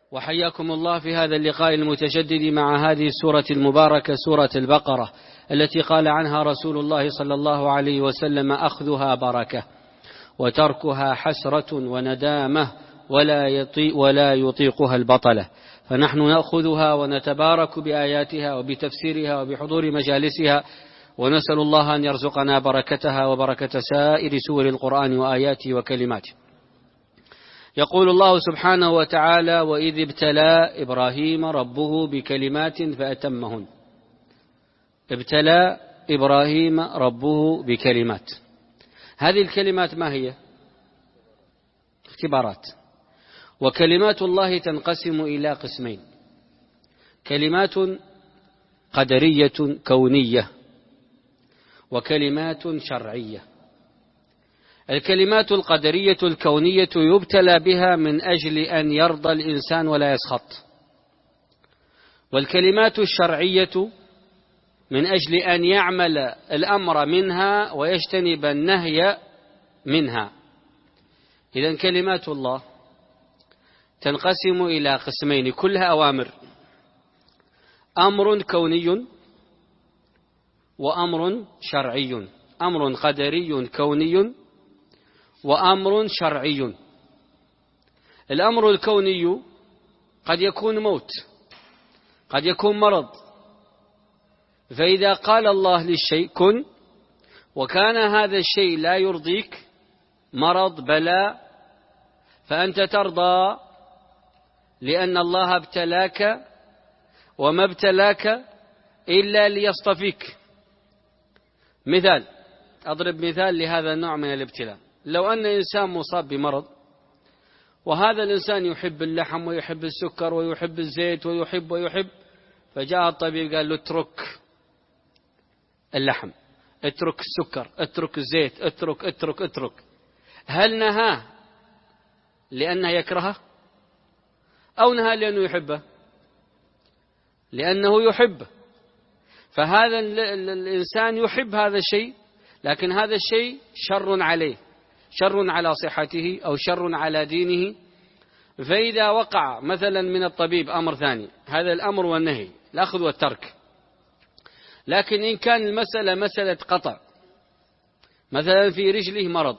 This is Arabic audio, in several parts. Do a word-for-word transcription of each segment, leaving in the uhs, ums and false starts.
وحياكم الله في هذا اللقاء المتجدد مع هذه السورة المباركة سورة البقرة التي قال عنها رسول الله صلى الله عليه وسلم: أخذها بركة وتركها حسرة وندامة ولا يطيق ولا يطيقها البطلة. فنحن نأخذها ونتبارك بآياتها وبتفسيرها وبحضور مجالسها، ونسأل الله أن يرزقنا بركتها وبركة سائر سور القرآن وآياته وكلماته. يقول الله سبحانه وتعالى: وإذ ابتلى إبراهيم ربه بكلمات فأتمهن. ابتلى إبراهيم ربه بكلمات. هذه الكلمات ما هي؟ اختبارات. وكلمات الله تنقسم إلى قسمين: كلمات قدرية كونية وكلمات شرعية. الكلمات القدرية الكونية يبتلى بها من أجل أن يرضى الإنسان ولا يسخط، والكلمات الشرعية من أجل أن يعمل الأمر منها ويجتنب النهي منها. إذن كلمات الله تنقسم إلى قسمين كلها أوامر: أمر كوني وأمر شرعي. أمر قدري كوني وأمر شرعي. الأمر الكوني قد يكون موت، قد يكون مرض، فإذا قال الله للشيء كن وكان هذا الشيء لا يرضيك، مرض بلاء، فأنت ترضى لأن الله ابتلاك، وما ابتلاك إلا ليصطفيك. مثال، أضرب مثال لهذا النوع من الابتلاء. لو أن إنسان مصاب بمرض، وهذا الإنسان يحب اللحم ويحب السكر ويحب الزيت ويحب ويحب، فجاء الطبيب قال له: اترك اللحم، اترك السكر، اترك الزيت، اترك اترك اترك. هل نهاه لأنه يكرهه أو نهاه لأنه يحبه؟ لأنه يحبه. فهذا الإنسان يحب هذا الشيء، لكن هذا الشيء شر عليه، شر على صحته أو شر على دينه. فإذا وقع مثلا من الطبيب أمر ثاني، هذا الأمر والنهي، الأخذ والترك. لكن إن كان المسألة مسألة قطع، مثلا في رجله مرض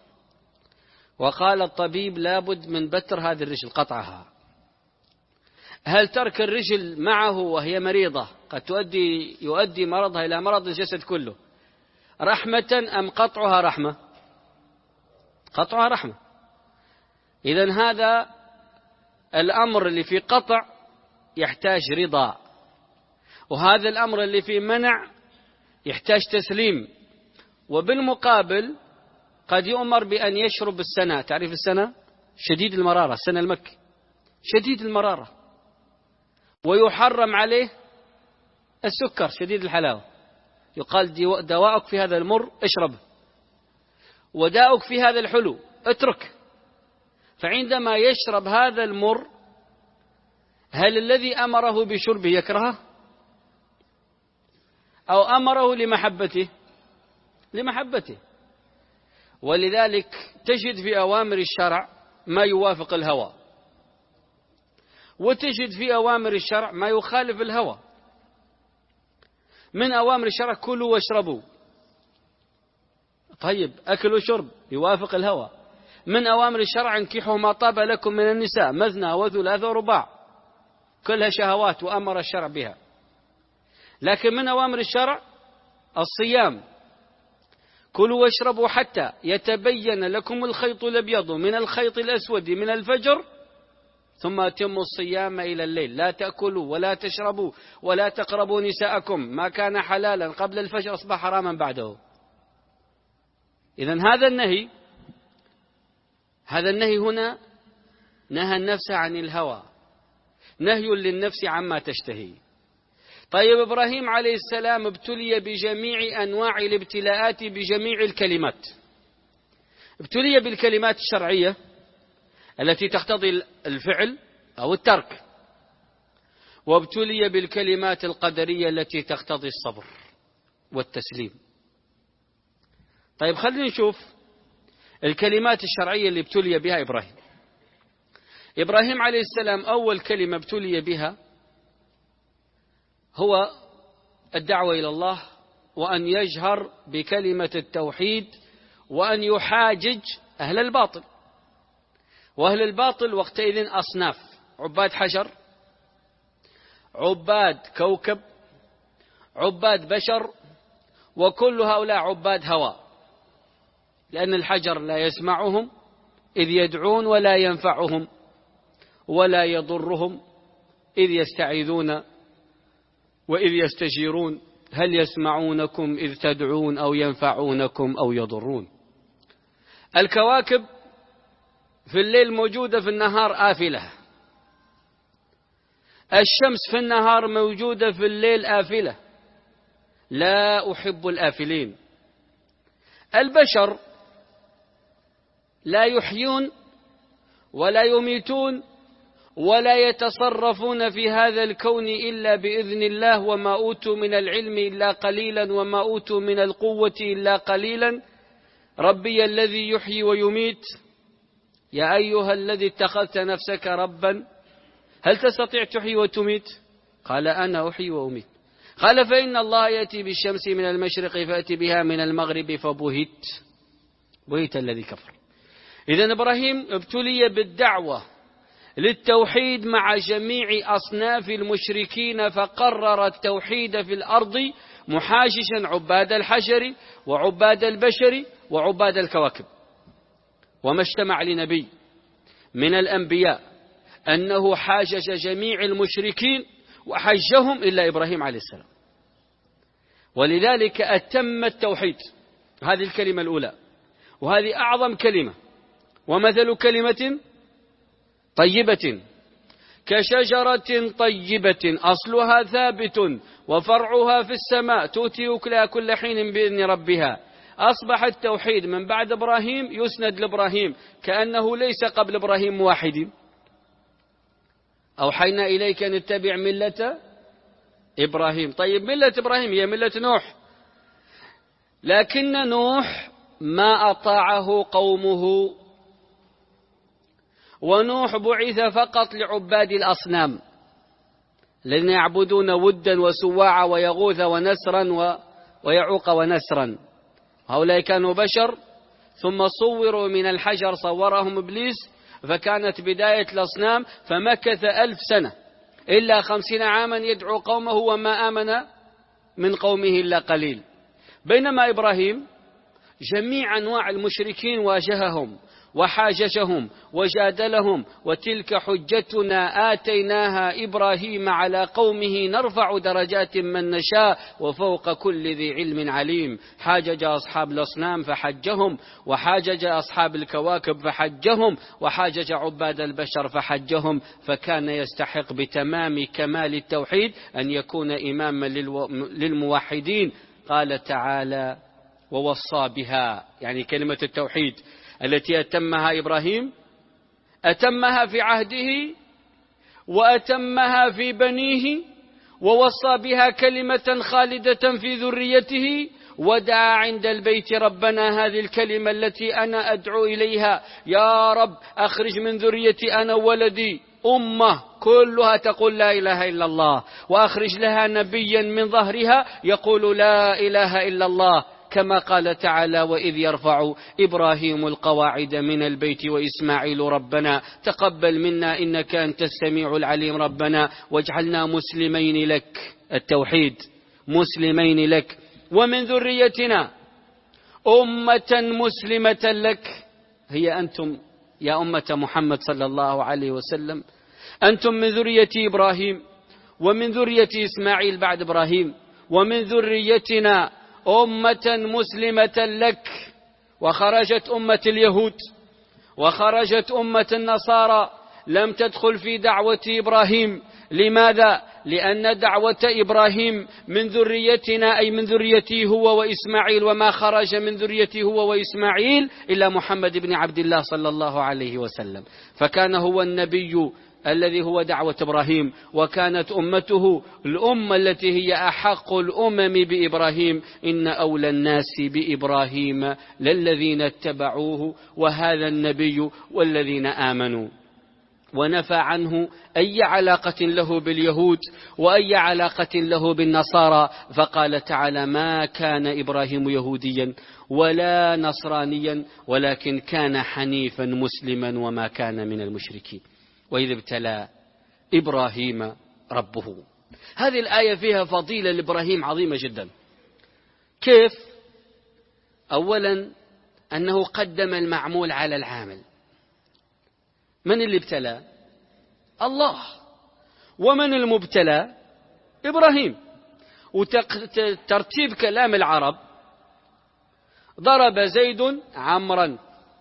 وقال الطبيب لابد من بتر هذه الرجل، قطعها، هل ترك الرجل معه وهي مريضة قد تؤدي يؤدي مرضها إلى مرض الجسد كله رحمة أم قطعها رحمة؟ قطعها رحمة. إذن هذا الأمر اللي في قطع يحتاج رضا، وهذا الأمر اللي في منع يحتاج تسليم. وبالمقابل قد يؤمر بأن يشرب السنة. تعرف السنة؟ شديد المرارة، السنة المكي شديد المرارة. ويحرم عليه السكر شديد الحلاوة، يقال دواءك في هذا المر اشربه، وداؤك في هذا الحلو اترك. فعندما يشرب هذا المر، هل الذي أمره بشربه يكرهه أو أمره لمحبته؟ لمحبته. ولذلك تجد في أوامر الشرع ما يوافق الهوى، وتجد في أوامر الشرع ما يخالف الهوى. من أوامر الشرع كلوا واشربوا، طيب أكل وشرب يوافق الهوى. من أوامر الشرع انكحوا ما طاب لكم من النساء مثنى وثلاث ورباع، كلها شهوات وأمر الشرع بها. لكن من أوامر الشرع الصيام، كلوا واشربوا حتى يتبين لكم الخيط الأبيض من الخيط الأسود من الفجر ثم أتموا الصيام إلى الليل. لا تأكلوا ولا تشربوا ولا تقربوا نساءكم، ما كان حلالا قبل الفجر أصبح حراما بعده. إذن هذا النهي هذا النهي هنا نهى النفس عن الهوى، نهي للنفس عما تشتهي. طيب إبراهيم عليه السلام ابتلي بجميع أنواع الابتلاءات بجميع الكلمات. ابتلي بالكلمات الشرعية التي تقتضي الفعل أو الترك، وابتلي بالكلمات القدرية التي تقتضي الصبر والتسليم. طيب خلينا نشوف الكلمات الشرعية اللي ابتلي بها إبراهيم. إبراهيم عليه السلام أول كلمة ابتلي بها هو الدعوة إلى الله، وأن يجهر بكلمة التوحيد، وأن يحاجج أهل الباطل. وأهل الباطل وقتئذ أصناف: عباد حجر، عباد كوكب، عباد بشر، وكل هؤلاء عباد هوى، لأن الحجر لا يسمعهم إذ يدعون، ولا ينفعهم ولا يضرهم إذ يستعيذون وإذ يستجيرون. هل يسمعونكم إذ تدعون أو ينفعونكم أو يضرون. الكواكب في الليل موجودة، في النهار آفلة. الشمس في النهار موجودة، في الليل آفلة. لا أحب الآفلين. البشر لا يحيون ولا يميتون ولا يتصرفون في هذا الكون إلا بإذن الله، وما أوتوا من العلم إلا قليلا، وما أوتوا من القوة إلا قليلا. ربي الذي يحيي ويميت. يا أيها الذي اتخذت نفسك ربا هل تستطيع تحيي وتميت؟ قال أنا أحيي وأميت. قال فإن الله يأتي بالشمس من المشرق فأتي بها من المغرب فبهت بهت الذي كفر. إذن إبراهيم ابتلي بالدعوة للتوحيد مع جميع أصناف المشركين، فقرر التوحيد في الأرض محاججا عباد الحجر وعباد البشر وعباد الكواكب. وما اجتمع لنبي من الأنبياء أنه حاجج جميع المشركين وحجهم إلا إبراهيم عليه السلام. ولذلك أتم التوحيد. هذه الكلمة الأولى، وهذه أعظم كلمة. ومثل كلمة طيبة كشجرة طيبة أصلها ثابت وفرعها في السماء تؤتي أكلها كل حين بإذن ربها. أصبح التوحيد من بعد إبراهيم يسند لإبراهيم، كأنه ليس قبل إبراهيم واحد. أوحينا إليك أن اتبع ملة إبراهيم. طيب ملة إبراهيم هي ملة نوح، لكن نوح ما أطاعه قومه، ونوح بعث فقط لعباد الأصنام الذين يعبدون ودا وسواعا ويغوث ونسرا ويعوق ونسرا. هؤلاء كانوا بشر ثم صوروا من الحجر، صورهم إبليس، فكانت بداية الأصنام. فمكث ألف سنة إلا خمسين عاما يدعو قومه وما آمن من قومه إلا قليل. بينما إبراهيم جميع أنواع المشركين واجههم وحاججهم وجادلهم. وتلك حجتنا آتيناها إبراهيم على قومه نرفع درجات من نشاء وفوق كل ذي علم عليم. حاجج أصحاب الأصنام فحجهم، وحاجج أصحاب الكواكب فحجهم، وحاجج عباد البشر فحجهم. فكان يستحق بتمام كمال التوحيد أن يكون إماما للموحدين. قال تعالى: ووصى بها، يعني كلمة التوحيد التي أتمها إبراهيم أتمها في عهده وأتمها في بنيه، ووصى بها كلمة خالدة في ذريته. ودعا عند البيت: ربنا هذه الكلمة التي أنا أدعو إليها، يا رب أخرج من ذريتي أنا وولدي أمة كلها تقول لا إله إلا الله، وأخرج لها نبيا من ظهرها يقول لا إله إلا الله، كما قال تعالى: وإذ يرفع إبراهيم القواعد من البيت وإسماعيل ربنا تقبل منا إنك أنت السميع العليم، ربنا واجعلنا مسلمين لك. التوحيد، مسلمين لك، ومن ذريتنا أمة مسلمة لك. هي أنتم يا أمة محمد صلى الله عليه وسلم، أنتم من ذرية إبراهيم ومن ذرية إسماعيل بعد إبراهيم، ومن ذريتنا أمة مسلمة لك. وخرجت أمة اليهود وخرجت أمة النصارى لم تدخل في دعوة إبراهيم. لماذا؟ لأن دعوة إبراهيم من ذريتنا، أي من ذريته هو وإسماعيل، وما خرج من ذريته هو وإسماعيل إلا محمد بن عبد الله صلى الله عليه وسلم. فكان هو النبي الذي هو دعوة إبراهيم، وكانت أمته الأمة التي هي أحق الأمم بإبراهيم. إن أولى الناس ونفى عنه أي علاقة له باليهود وأي علاقة له بالنصارى، فقال تعالى: ما كان إبراهيم يهوديا ولا نصرانيا ولكن كان حنيفا مسلما وما كان من المشركين وإذ ابتلى إبراهيم ربه. هذه الآية فيها فضيلة لإبراهيم عظيمة جدا. كيف؟ أولا أنه قدم المعمول على العامل. من اللي ابتلى؟ الله. ومن المبتلى؟ إبراهيم. وترتيب كلام العرب: ضرب زيد عمرا،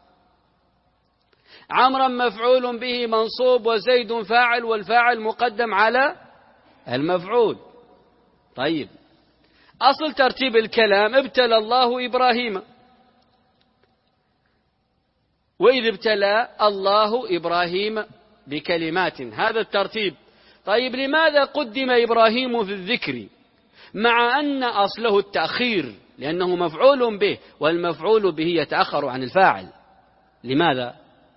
عمرا مفعول به منصوب وزيد فاعل، والفاعل مقدم على المفعول. طيب، أصل ترتيب الكلام: ابتلى الله إبراهيم، وإذ ابتلى الله إبراهيم بكلمات، هذا الترتيب. طيب، لماذا قدم إبراهيم في الذكر مع أن أصله التأخير؟ لأنه مفعول به، والمفعول به يتأخر عن الفاعل. لماذا؟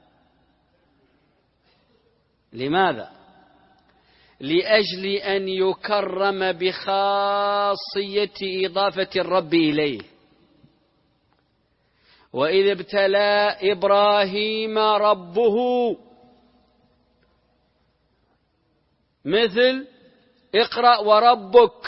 لماذا؟ لأجل أن يكرم بخاصية إضافة الرب إليه. وإذ ابتلى إبراهيم ربه، مثل اقرأ وربك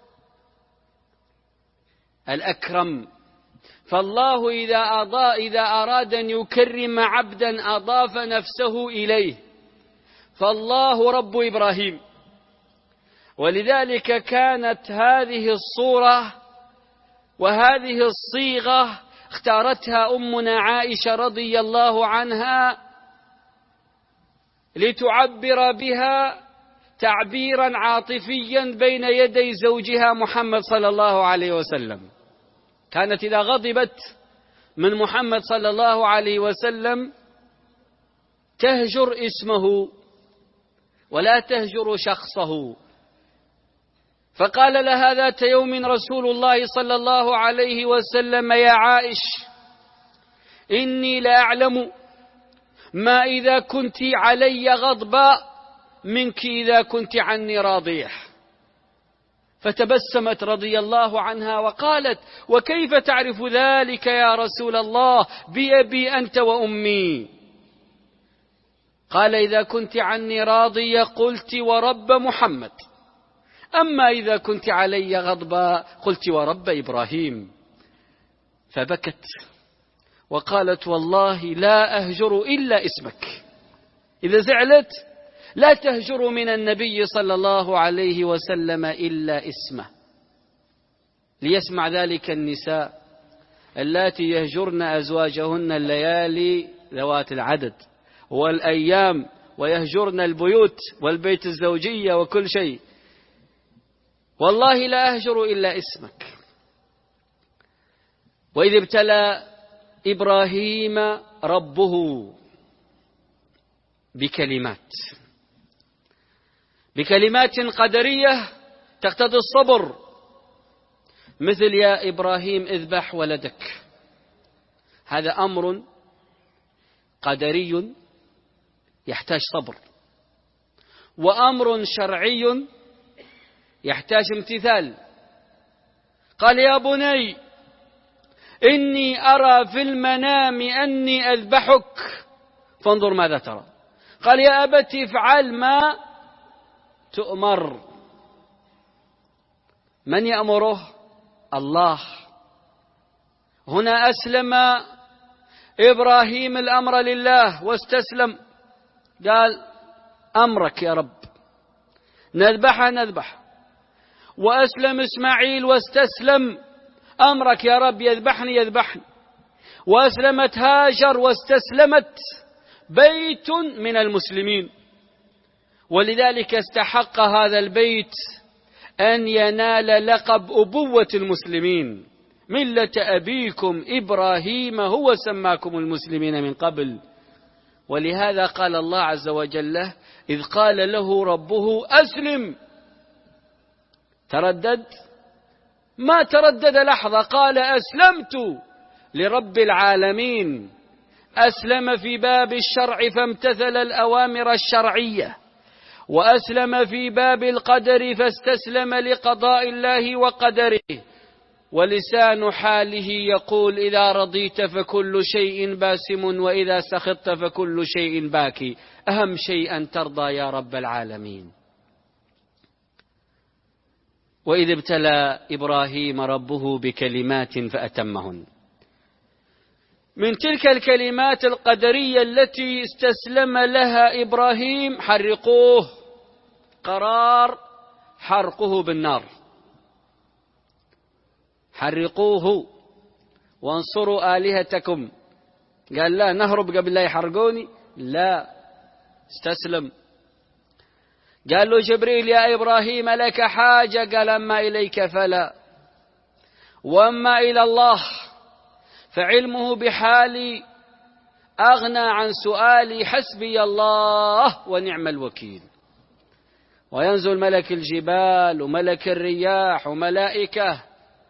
الأكرم. فالله إذا أضاء إذا أراد أن يكرم عبدا أضاف نفسه إليه، فالله رب إبراهيم. ولذلك كانت هذه الصورة وهذه الصيغة اختارتها أمنا عائشة رضي الله عنها لتعبر بها تعبيرا عاطفيا بين يدي زوجها محمد صلى الله عليه وسلم. كانت إذا غضبت من محمد صلى الله عليه وسلم تهجر اسمه ولا تهجر شخصه. فقال لها ذات يوم رسول الله صلى الله عليه وسلم: يا عائش، إني لا أعلم ما إذا كنت علي غضباء منك إذا كنت عني راضية. فتبسمت رضي الله عنها وقالت: وكيف تعرف ذلك يا رسول الله؟ بأبي أنت وأمي. قال: إذا كنت عني راضية قلت ورب محمد، أما إذا كنت علي غضبا قلت ورب إبراهيم. فبكت وقالت: والله لا أهجر إلا اسمك. إذا زعلت لا تهجر من النبي صلى الله عليه وسلم إلا اسمه. ليسمع ذلك النساء اللاتي يهجرن أزواجهن الليالي ذوات العدد والأيام، ويهجرن البيوت والبيت الزوجية وكل شيء. والله لا أهجر إلا اسمك. وإذ ابتلى إبراهيم ربه بكلمات بكلمات قدرية تقتضي الصبر، مثل: يا إبراهيم اذبح ولدك. هذا أمر قدري يحتاج صبر، وأمر شرعي يحتاج امتثال. قال: يا بني إني أرى في المنام أني أذبحك فانظر ماذا ترى. قال: يا أبت افعل ما تؤمر. من يأمره؟ الله. هنا أسلم إبراهيم الأمر لله واستسلم، قال: أمرك يا رب، نذبح نذبح. وأسلم إسماعيل واستسلم، أمرك يا رب، يذبحني يذبحني. وأسلمت هاجر واستسلمت، بيت من المسلمين. ولذلك استحق هذا البيت أن ينال لقب أبوة المسلمين: ملة أبيكم إبراهيم هو سماكم المسلمين من قبل. ولهذا قال الله عز وجل: إذ قال له ربه أسلم. تردد؟ ما تردد لحظة، قال: أسلمت لرب العالمين. أسلم في باب الشرع فامتثل الأوامر الشرعية، وأسلم في باب القدر فاستسلم لقضاء الله وقدره. ولسان حاله يقول: إذا رضيت فكل شيء باسم، وإذا سخطت فكل شيء باكي. أهم شيء أن ترضى يا رب العالمين. وإذ ابتلى إبراهيم ربه بكلمات فأتمهن. من تلك الكلمات القدرية التي استسلم لها إبراهيم: حرقوه، قرار حرقه بالنار، حرقوه وانصروا آلهتكم. قال لا نهرب قبل لا يحرقوني، لا، استسلم. قال له جبريل: يا إبراهيم لك حاجة؟ قال: أما إليك فلا، وأما إلى الله فعلمه بحالي أغنى عن سؤالي، حسبي الله ونعم الوكيل. وينزل ملك الجبال وملك الرياح وملائكة،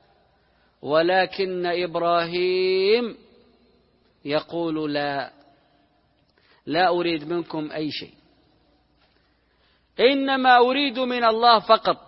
ولكن إبراهيم يقول: لا لا أريد منكم أي شيء، إنما أريد من الله فقط.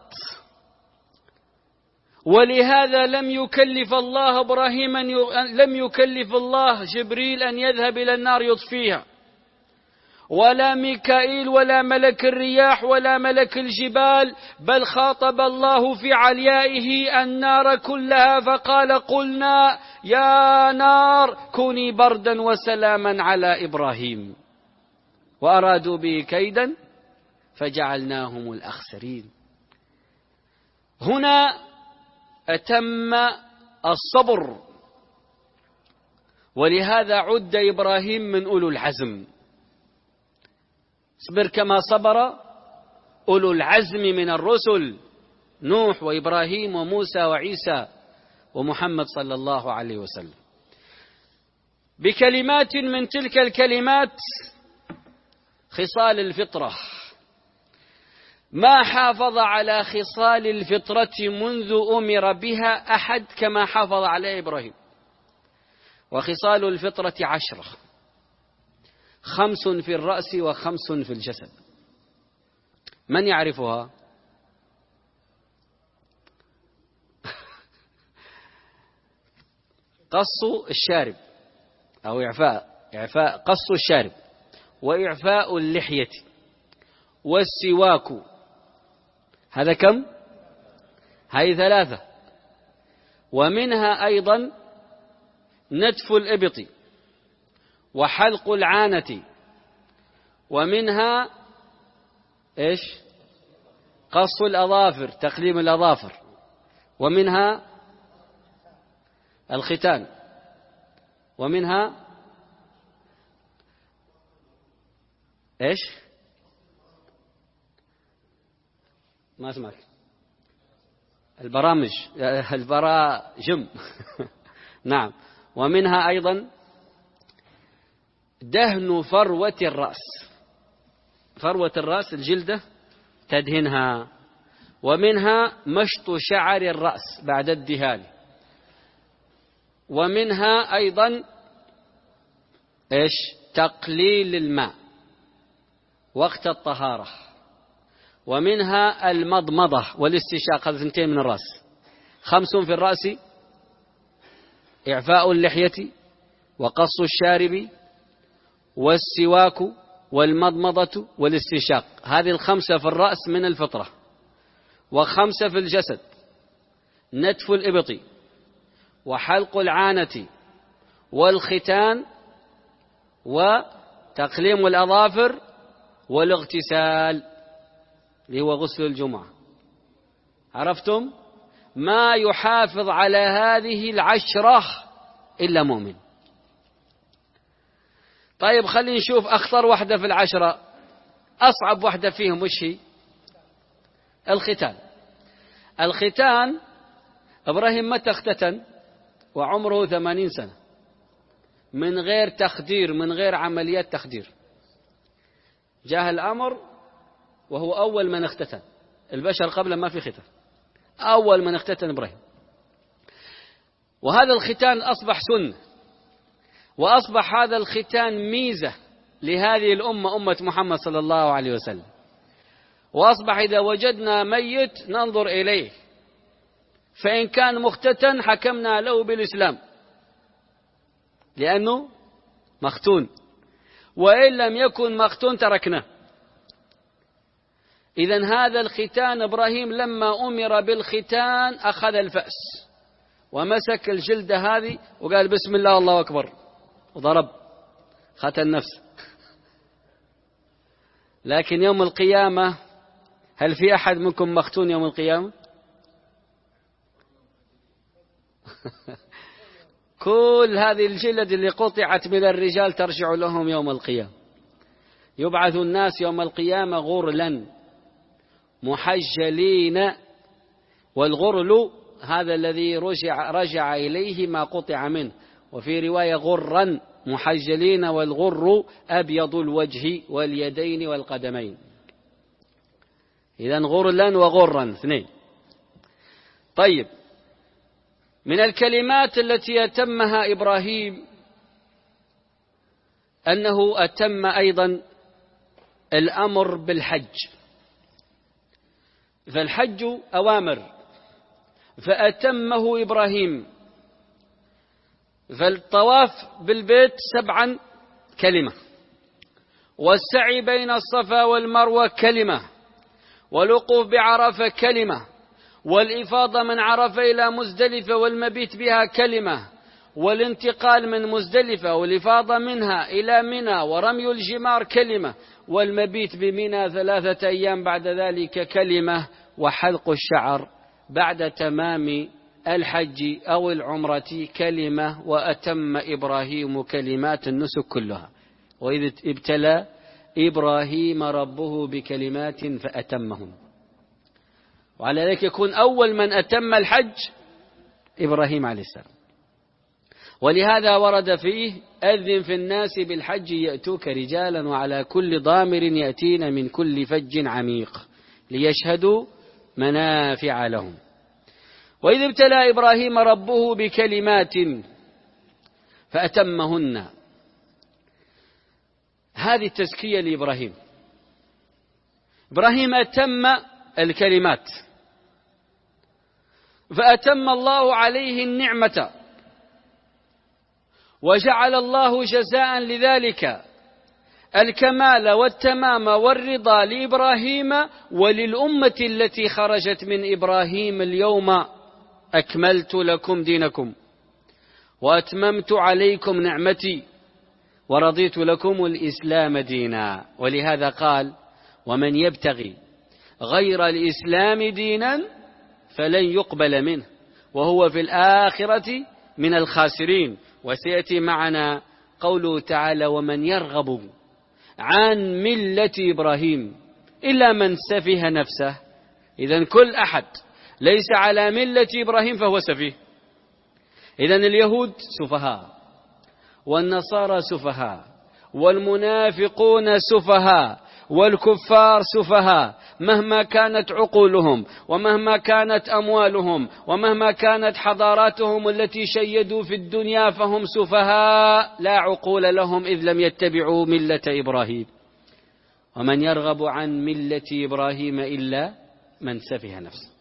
ولهذا لم يكلف الله إبراهيم أن ي... لم يكلف الله جبريل أن يذهب إلى النار يطفيها، ولا ميكائيل ولا ملك الرياح ولا ملك الجبال، بل خاطب الله في عليائه النار كلها فقال: قلنا يا نار كوني بردا وسلاما على إبراهيم، وأرادوا به كيدا فجعلناهم الأخسرين. هنا أتم الصبر، ولهذا عد إبراهيم من أولو العزم. اصبر كما صبر أولو العزم من الرسل: نوح وإبراهيم وموسى وعيسى ومحمد صلى الله عليه وسلم. بكلمات من تلك الكلمات خصال الفطرة. ما حافظ على خصال الفطرة منذ أمر بها أحد كما حافظ على إبراهيم. وخصال الفطرة عشرة: خمس في الرأس وخمس في الجسد. من يعرفها؟ قص الشارب أو إعفاء إعفاء قص الشارب، وإعفاء اللحية، والسواك. هذا كم؟ هذه ثلاثة. ومنها أيضا نتف الإبط، وحلق العانة، ومنها إيش؟ قص الأظافر، تقليم الأظافر، ومنها الختان، ومنها إيش؟ ما اسمعك. البرامج البراجم نعم. ومنها أيضا دهن فروة الرأس، فروة الرأس الجلدة تدهنها. ومنها مشط شعر الرأس بعد الدهان. ومنها أيضا إيش؟ تقليل الماء وقت الطهارة. ومنها المضمضة والاستشاق، هذا ثنتين من الرأس. خمس في الرأس: إعفاء اللحية، وقص الشارب، والسواك، والمضمضة، والاستشاق. هذه الخمسة في الرأس من الفطرة. وخمسة في الجسد: نتف الإبط، وحلق العانة، والختان، وتقليم الأظافر، والاغتسال اللي هو غسل الجمعة. عرفتم؟ ما يحافظ على هذه العشرة إلا مؤمن. طيب خلينا نشوف أخطر واحدة في العشرة، أصعب واحدة فيهم وش هي؟ الختان. الختان إبراهيم متى اختتن وعمره ثمانين سنة، من غير تخدير، من غير عمليات تخدير. جاء الأمر وهو أول من اختتن. البشر قبل ما في ختان، أول من اختتن إبراهيم. وهذا الختان أصبح سنة. وأصبح هذا الختان ميزة لهذه الأمة، أمة محمد صلى الله عليه وسلم. وأصبح إذا وجدنا ميت ننظر إليه، فإن كان مختتن حكمنا له بالإسلام لأنه مختون، وإن لم يكن مختون تركناه. إذن هذا الختان إبراهيم لما أمر بالختان أخذ الفأس ومسك الجلدة هذه وقال بسم الله الله أكبر وضرب ختن نفسه. لكن يوم القيامة هل في أحد منكم مختون يوم القيامة؟ كل هذه الجلد اللي قطعت من الرجال ترجع لهم يوم القيامة. يبعث الناس يوم القيامة غرلا محجلين، والغرل هذا الذي رجع, رجع إليه ما قطع منه، وفي رواية غرا محجلين، والغر أبيض الوجه واليدين والقدمين. إذن غرلا وغرا اثنين. طيب، من الكلمات التي أتمها إبراهيم أنه أتم أيضا الأمر بالحج، فالحج أوامر فأتمه إبراهيم. فالطواف بالبيت سبعا كلمة، والسعي بين الصفا والمروة كلمة، والوقوف بعرفة كلمة، والإفاضة من عرفة إلى مزدلفة والمبيت بها كلمة، والانتقال من مزدلفة والإفاضة منها إلى منى ورمي الجمار كلمة، والمبيت بمنى ثلاثة أيام بعد ذلك كلمة، وحلق الشعر بعد تمام الحج أو العمرة كلمة. وأتم إبراهيم كلمات النسك كلها. وإذ ابتلى إبراهيم ربه بكلمات فأتمهن. وعلى ذلك يكون أول من أتم الحج إبراهيم عليه السلام. ولهذا ورد فيه أذن في الناس بالحج يأتوك رجالا وعلى كل ضامر يأتين من كل فج عميق ليشهدوا منافع لهم. وإذ ابتلى إبراهيم ربه بكلمات فأتمهن. هذه التزكية لإبراهيم. إبراهيم أتم الكلمات فأتم الله عليه النعمة، وجعل الله جزاء لذلك الكمال والتمام والرضا لإبراهيم وللأمة التي خرجت من إبراهيم: اليوم أكملت لكم دينكم وأتممت عليكم نعمتي ورضيت لكم الإسلام دينا. ولهذا قال: ومن يبتغي غير الإسلام دينا فلن يقبل منه وهو في الآخرة من الخاسرين. وسيأتي معنا قوله تعالى: ومن يرغب عن ملة إبراهيم إلا من سفه نفسه. إذن كل أحد ليس على ملة إبراهيم فهو سفيه. إذن اليهود سفهاء، والنصارى سفهاء، والمنافقون سفهاء، والكفار سفهاء، مهما كانت عقولهم ومهما كانت أموالهم ومهما كانت حضاراتهم التي شيدوا في الدنيا فهم سفهاء لا عقول لهم إذ لم يتبعوا ملة إبراهيم. ومن يرغب عن ملة إبراهيم إلا من سفه نفسه.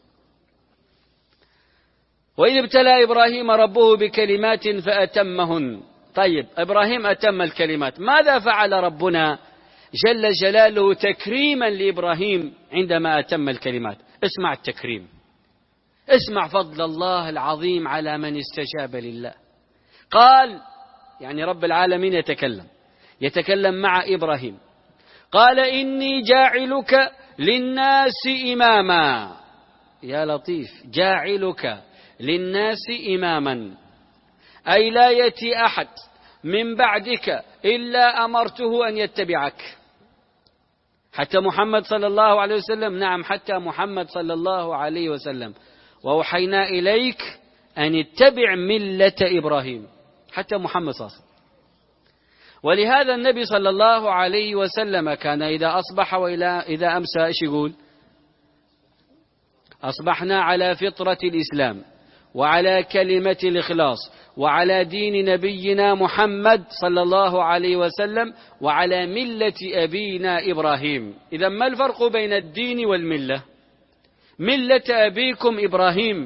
وإذ ابتلى إبراهيم ربه بكلمات فأتمهن. طيب، إبراهيم أتم الكلمات، ماذا فعل ربنا جل جلاله تكريما لإبراهيم عندما أتم الكلمات؟ اسمع التكريم، اسمع فضل الله العظيم على من استجاب لله. قال، يعني رب العالمين يتكلم يتكلم مع إبراهيم، قال: إني جاعلك للناس إماما. يا لطيف، جاعلك للناس إماما، أي لا يأتي أحد من بعدك إلا أمرته أن يتبعك. حتى محمد صلى الله عليه وسلم، نعم حتى محمد صلى الله عليه وسلم، وأوحينا إليك أن اتبع ملة إبراهيم، حتى محمد صلى الله عليه وسلم. ولهذا النبي صلى الله عليه وسلم كان إذا أصبح وإذا أمسى إيش يقول؟ أصبحنا على فطرة الإسلام وعلى كلمة الإخلاص وعلى دين نبينا محمد صلى الله عليه وسلم وعلى ملة أبينا إبراهيم. إذا ما الفرق بين الدين والملة؟ ملة أبيكم إبراهيم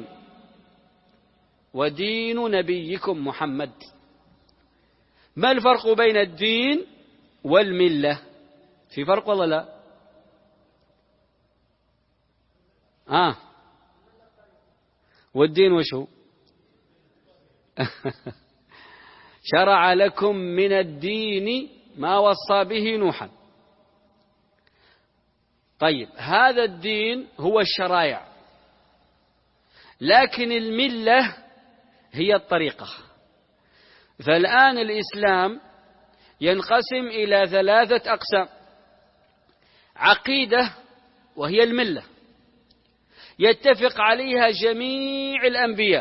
ودين نبيكم محمد. ما الفرق بين الدين والملة؟ في فرق ولا لا؟ آه والدين وش هو؟ شرع لكم من الدين ما وصى به نوحا. طيب هذا الدين هو الشرائع، لكن الملة هي الطريقة. فالآن الإسلام ينقسم إلى ثلاثة أقسام. عقيدة وهي الملة يتفق عليها جميع الأنبياء،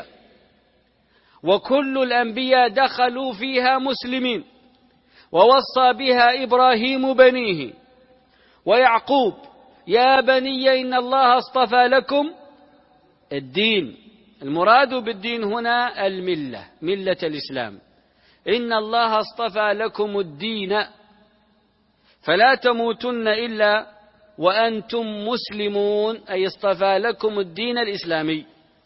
وكل الأنبياء دخلوا فيها مسلمين، ووصى بها إبراهيم بنيه ويعقوب يا بني إن الله اصطفى لكم الدين. المراد بالدين هنا الملة، ملة الإسلام. إن الله اصطفى لكم الدين فلا تموتن إلا وأنتم مسلمون، أي اصطفى لكم الدين الإسلامي.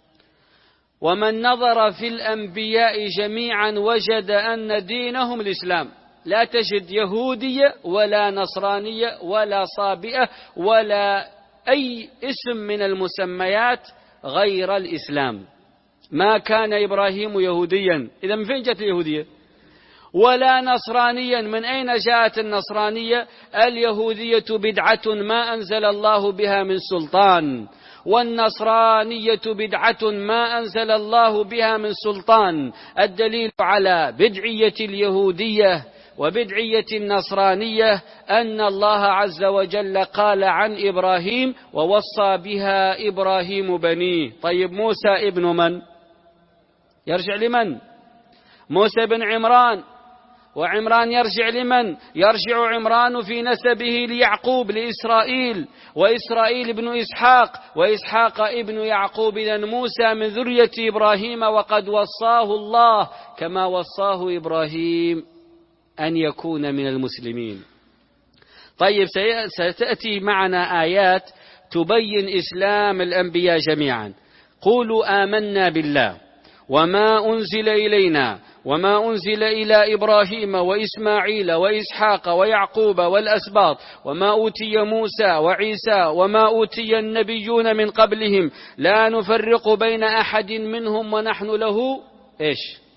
ومن نظر في الأنبياء جميعا وجد أن دينهم الإسلام، لا تجد يهودية ولا نصرانية ولا صابئة ولا أي اسم من المسميات غير الإسلام. ما كان إبراهيم يهوديا، إذا من فين جاءت اليهودية؟ ولا نصرانيا، من أين جاءت النصرانية؟ اليهودية بدعة ما أنزل الله بها من سلطان، والنصرانية بدعة ما أنزل الله بها من سلطان. الدليل على بدعية اليهودية وبدعية النصرانية أن الله عز وجل قال عن إبراهيم ووصى بها إبراهيم بنيه. طيب موسى ابن من؟ يرجع لمن؟ موسى بن عمران، وعمران يرجع لمن؟ يرجع عمران في نسبه ليعقوب لإسرائيل، وإسرائيل ابن إسحاق، وإسحاق ابن يعقوب. إذن موسى من ذرية إبراهيم، وقد وصاه الله كما وصاه إبراهيم أن يكون من المسلمين. طيب ستأتي معنا آيات تبين إسلام الأنبياء جميعا. قولوا آمنا بالله وما أنزل إلينا وما أنزل إلى إبراهيم وإسماعيل وإسحاق ويعقوب والأسباط وما أوتي موسى وعيسى وما أوتي النبيون من قبلهم لا نفرق بين أحد منهم ونحن له إيش؟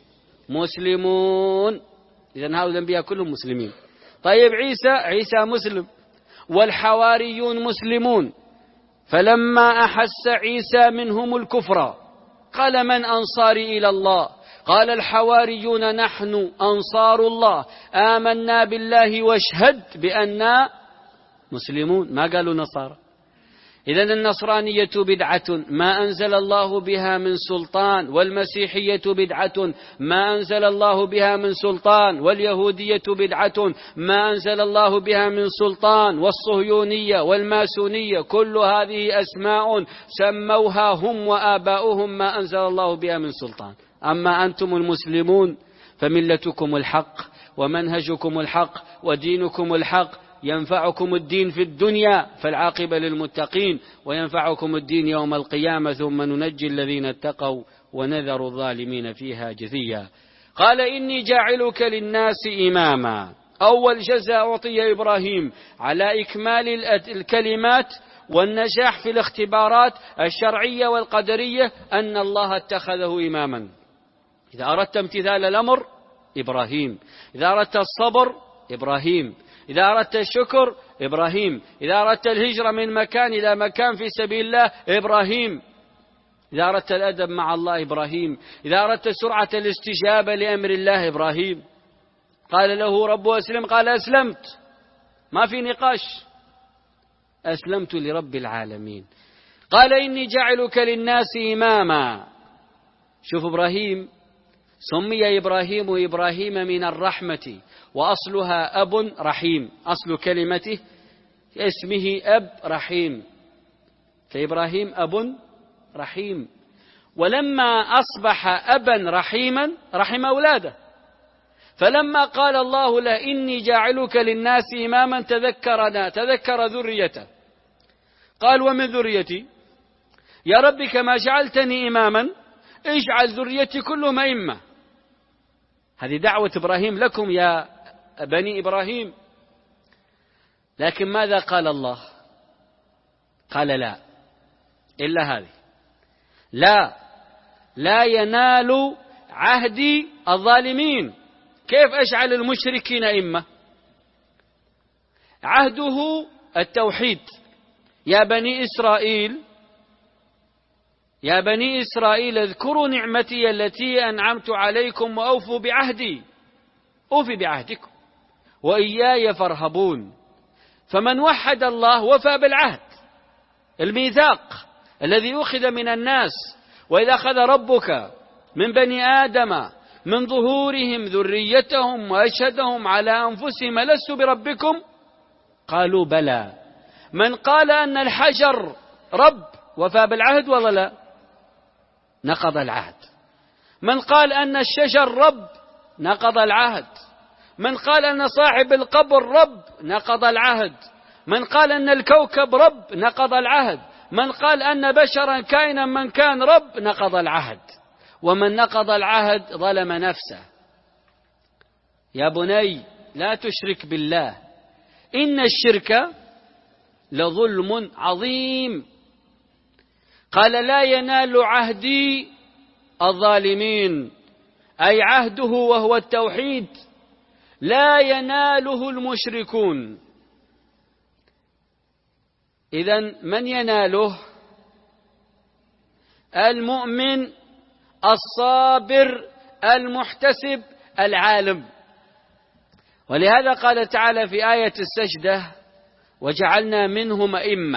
مسلمون. إذن هؤلاء الأنبياء كلهم مسلمين. طيب عيسى عيسى مسلم، والحواريون مسلمون. فلما أحس عيسى منهم الكفر قال من أنصاري إلى الله؟ قال الحواريون نحن أنصار الله آمنا بالله واشهد بأننا مسلمون. ما قالوا نصارى. إذن النصرانية بدعة ما أنزل الله بها من سلطان، والمسيحية بدعة ما أنزل الله بها من سلطان، واليهودية بدعة ما أنزل الله بها من سلطان، والصهيونية والماسونية كل هذه أسماء سموها هم وآباؤهم ما أنزل الله بها من سلطان. أما أنتم المسلمون فملتكم الحق ومنهجكم الحق ودينكم الحق. ينفعكم الدين في الدنيا فالعاقبة للمتقين، وينفعكم الدين يوم القيامة ثم ننجي الذين اتقوا ونذر الظالمين فيها جثيا. قال إني جاعلك للناس إماما. أول جزاء أعطي إبراهيم على إكمال الكلمات والنجاح في الاختبارات الشرعية والقدرية أن الله اتخذه إماما. إذا أردت امتثال الأمر إبراهيم، إذا أردت الصبر إبراهيم، إذا أردت الشكر إبراهيم، إذا أردت الهجرة من مكان إلى مكان في سبيل الله إبراهيم، إذا أردت الأدب مع الله إبراهيم، إذا أردت سرعة الاستجابة لأمر الله إبراهيم. قال له ربه أسلم، قال أسلمت، ما في نقاش، أسلمت لرب العالمين. قال إني جعلك للناس إماما. شوف إبراهيم سمي إبراهيم إبراهيم من الرحمة، وأصلها أب رحيم، أصل كلمته اسمه أب رحيم، فإبراهيم أب رحيم. ولما أصبح أبا رحيما رحم أولاده، فلما قال الله له إني جاعلك للناس إماما تذكرنا تذكر ذريته، قال ومن ذريتي يا رب كما جعلتني إماما اجعل ذريتي كلهم أئمة. هذه دعوة إبراهيم لكم يا بني إبراهيم. لكن ماذا قال الله؟ قال لا، إلا هذه، لا لا ينال عهدي الظالمين. كيف أجعل المشركين أئمة؟ عهده التوحيد. يا بني إسرائيل يا بني إسرائيل اذكروا نعمتي التي أنعمت عليكم وأوفوا بعهدي أوفي بعهدكم وإياي فارهبون. فمن وحد الله وفى بالعهد، الميثاق الذي أخذ من الناس. وإذا أخذ ربك من بني آدم من ظهورهم ذريتهم وأشهدهم على أنفسهم ألست بربكم قالوا بلى. من قال أن الحجر رب وفى بالعهد ولا لا؟ نقض العهد. من قال أن الشجر رب نقض العهد. من قال أن صاحب القبر رب نقض العهد. من قال أن الكوكب رب نقض العهد. من قال أن بشرا كائنا من كان رب نقض العهد. ومن نقض العهد ظلم نفسه. يا بني لا تشرك بالله إن الشرك لظلم عظيم. قال لا ينال عهدي الظالمين، أي عهده وهو التوحيد لا يناله المشركون. إذن من يناله؟ المؤمن الصابر المحتسب العالم. ولهذا قال تعالى في آية السجدة وجعلنا منهم أئمة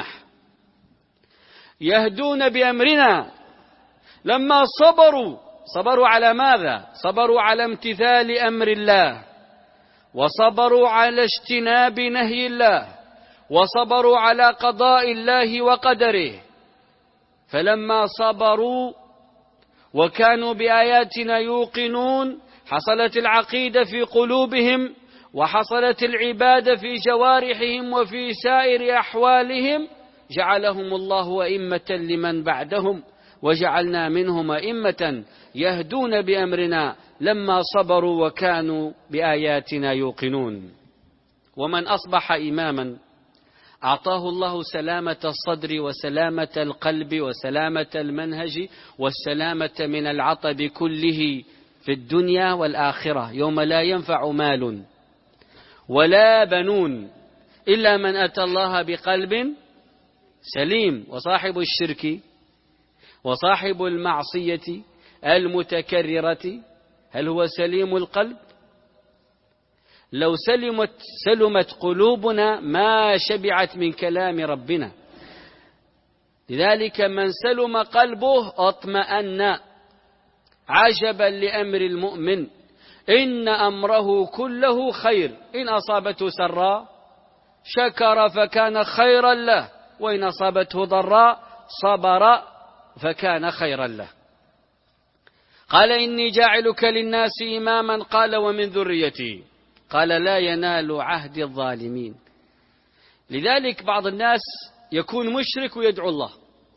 يهدون بأمرنا لما صبروا. صبروا على ماذا؟ صبروا على امتثال أمر الله، وصبروا على اجتناب نهي الله، وصبروا على قضاء الله وقدره. فلما صبروا وكانوا بآياتنا يوقنون حصلت العقيدة في قلوبهم، وحصلت العبادة في جوارحهم وفي سائر أحوالهم. جعلهم الله أئمة لمن بعدهم وجعلنا منهم أئمة يهدون بأمرنا لما صبروا وكانوا بآياتنا يوقنون. ومن أصبح إماما أعطاه الله سلامة الصدر وسلامة القلب وسلامة المنهج والسلامة من العطب كله في الدنيا والآخرة، يوم لا ينفع مال ولا بنون إلا من أتى الله بقلب سليم. وصاحب الشرك وصاحب المعصية المتكررة هل هو سليم القلب؟ لو سلمت سلمت قلوبنا ما شبعت من كلام ربنا. لذلك من سلم قلبه اطمأن. عجبا لأمر المؤمن إن أمره كله خير، إن أصابته سراء شكر فكان خيرا له، وإن أصابته ضراء صبر فكان خيرا له. قال إني جاعلك للناس إماما، قال ومن ذريتي، قال لا ينال عهد الظالمين. لذلك بعض الناس يكون مشرك ويدعو الله.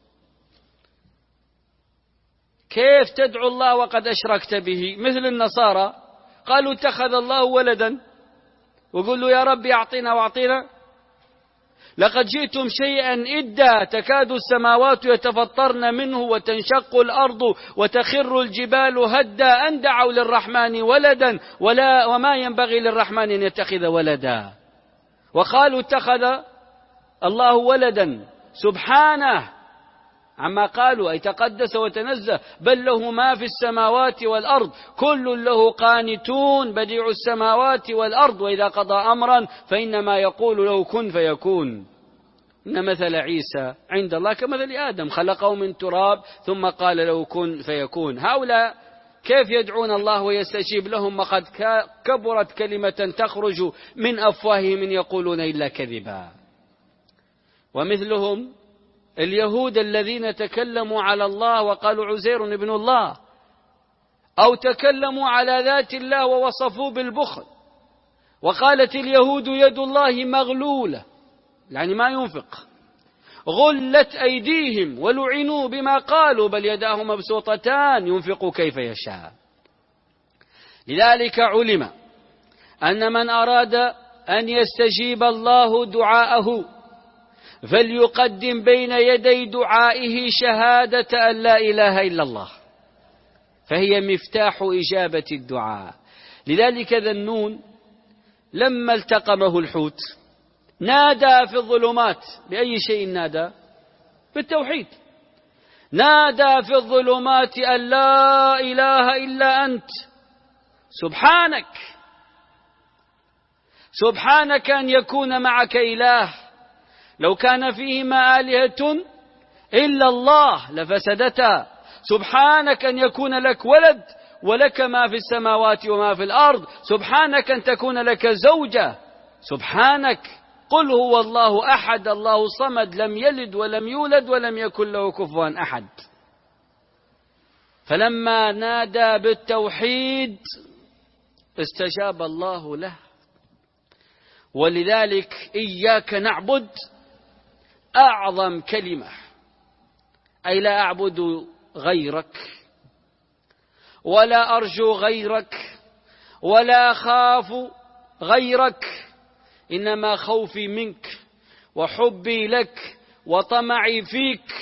كيف تدعو الله وقد أشركت به؟ مثل النصارى قالوا اتخذ الله ولدا، وقل له يا رب أعطينا وأعطينا. لقد جئتم شيئا إدا تكاد السماوات يتفطرن منه وتنشق الأرض وتخر الجبال هدا أن دعوا للرحمن ولدا ولا وما ينبغي للرحمن أن يتخذ ولدا. وقالوا اتخذ الله ولدا سبحانه عما قالوا، أي تقدس وتنزه، بل له ما في السماوات والأرض كل له قانتون بديع السماوات والأرض، وإذا قضى أمرا فإنما يقول له كن فيكون. إن مثل عيسى عند الله كمثل آدم خلقه من تراب ثم قال له كن فيكون. هؤلاء كيف يدعون الله ويستجيب لهم وقد كبرت كلمة تخرج من أفواههم إن يقولون إلا كذبا. ومثلهم اليهود الذين تكلموا على الله وقالوا عزير ابن الله، أو تكلموا على ذات الله ووصفوه بالبخل، وقالت اليهود يد الله مغلولة، يعني ما ينفق، غلت أيديهم ولعنوا بما قالوا بل يداه مبسوطتان ينفق كيف يشاء. لذلك علم أن من أراد أن يستجيب الله دعاءه فليقدم بين يدي دعائه شهادة أن لا إله إلا الله، فهي مفتاح إجابة الدعاء. لذلك ذنون لما التقمه الحوت نادى في الظلمات، بأي شيء نادى؟ بالتوحيد. نادى في الظلمات أن لا إله إلا أنت سبحانك، سبحانك أن يكون معك إله، لو كان فيهما آلهة إلا الله لفسدتا، سبحانك أن يكون لك ولد ولك ما في السماوات وما في الأرض، سبحانك أن تكون لك زوجة، سبحانك. قل هو الله أحد الله صمد لم يلد ولم يولد ولم يكن له كفوا أحد. فلما نادى بالتوحيد استجاب الله له. ولذلك إياك نعبد أعظم كلمة، أي لا أعبد غيرك ولا أرجو غيرك ولا أخاف غيرك، إنما خوفي منك وحبي لك وطمعي فيك.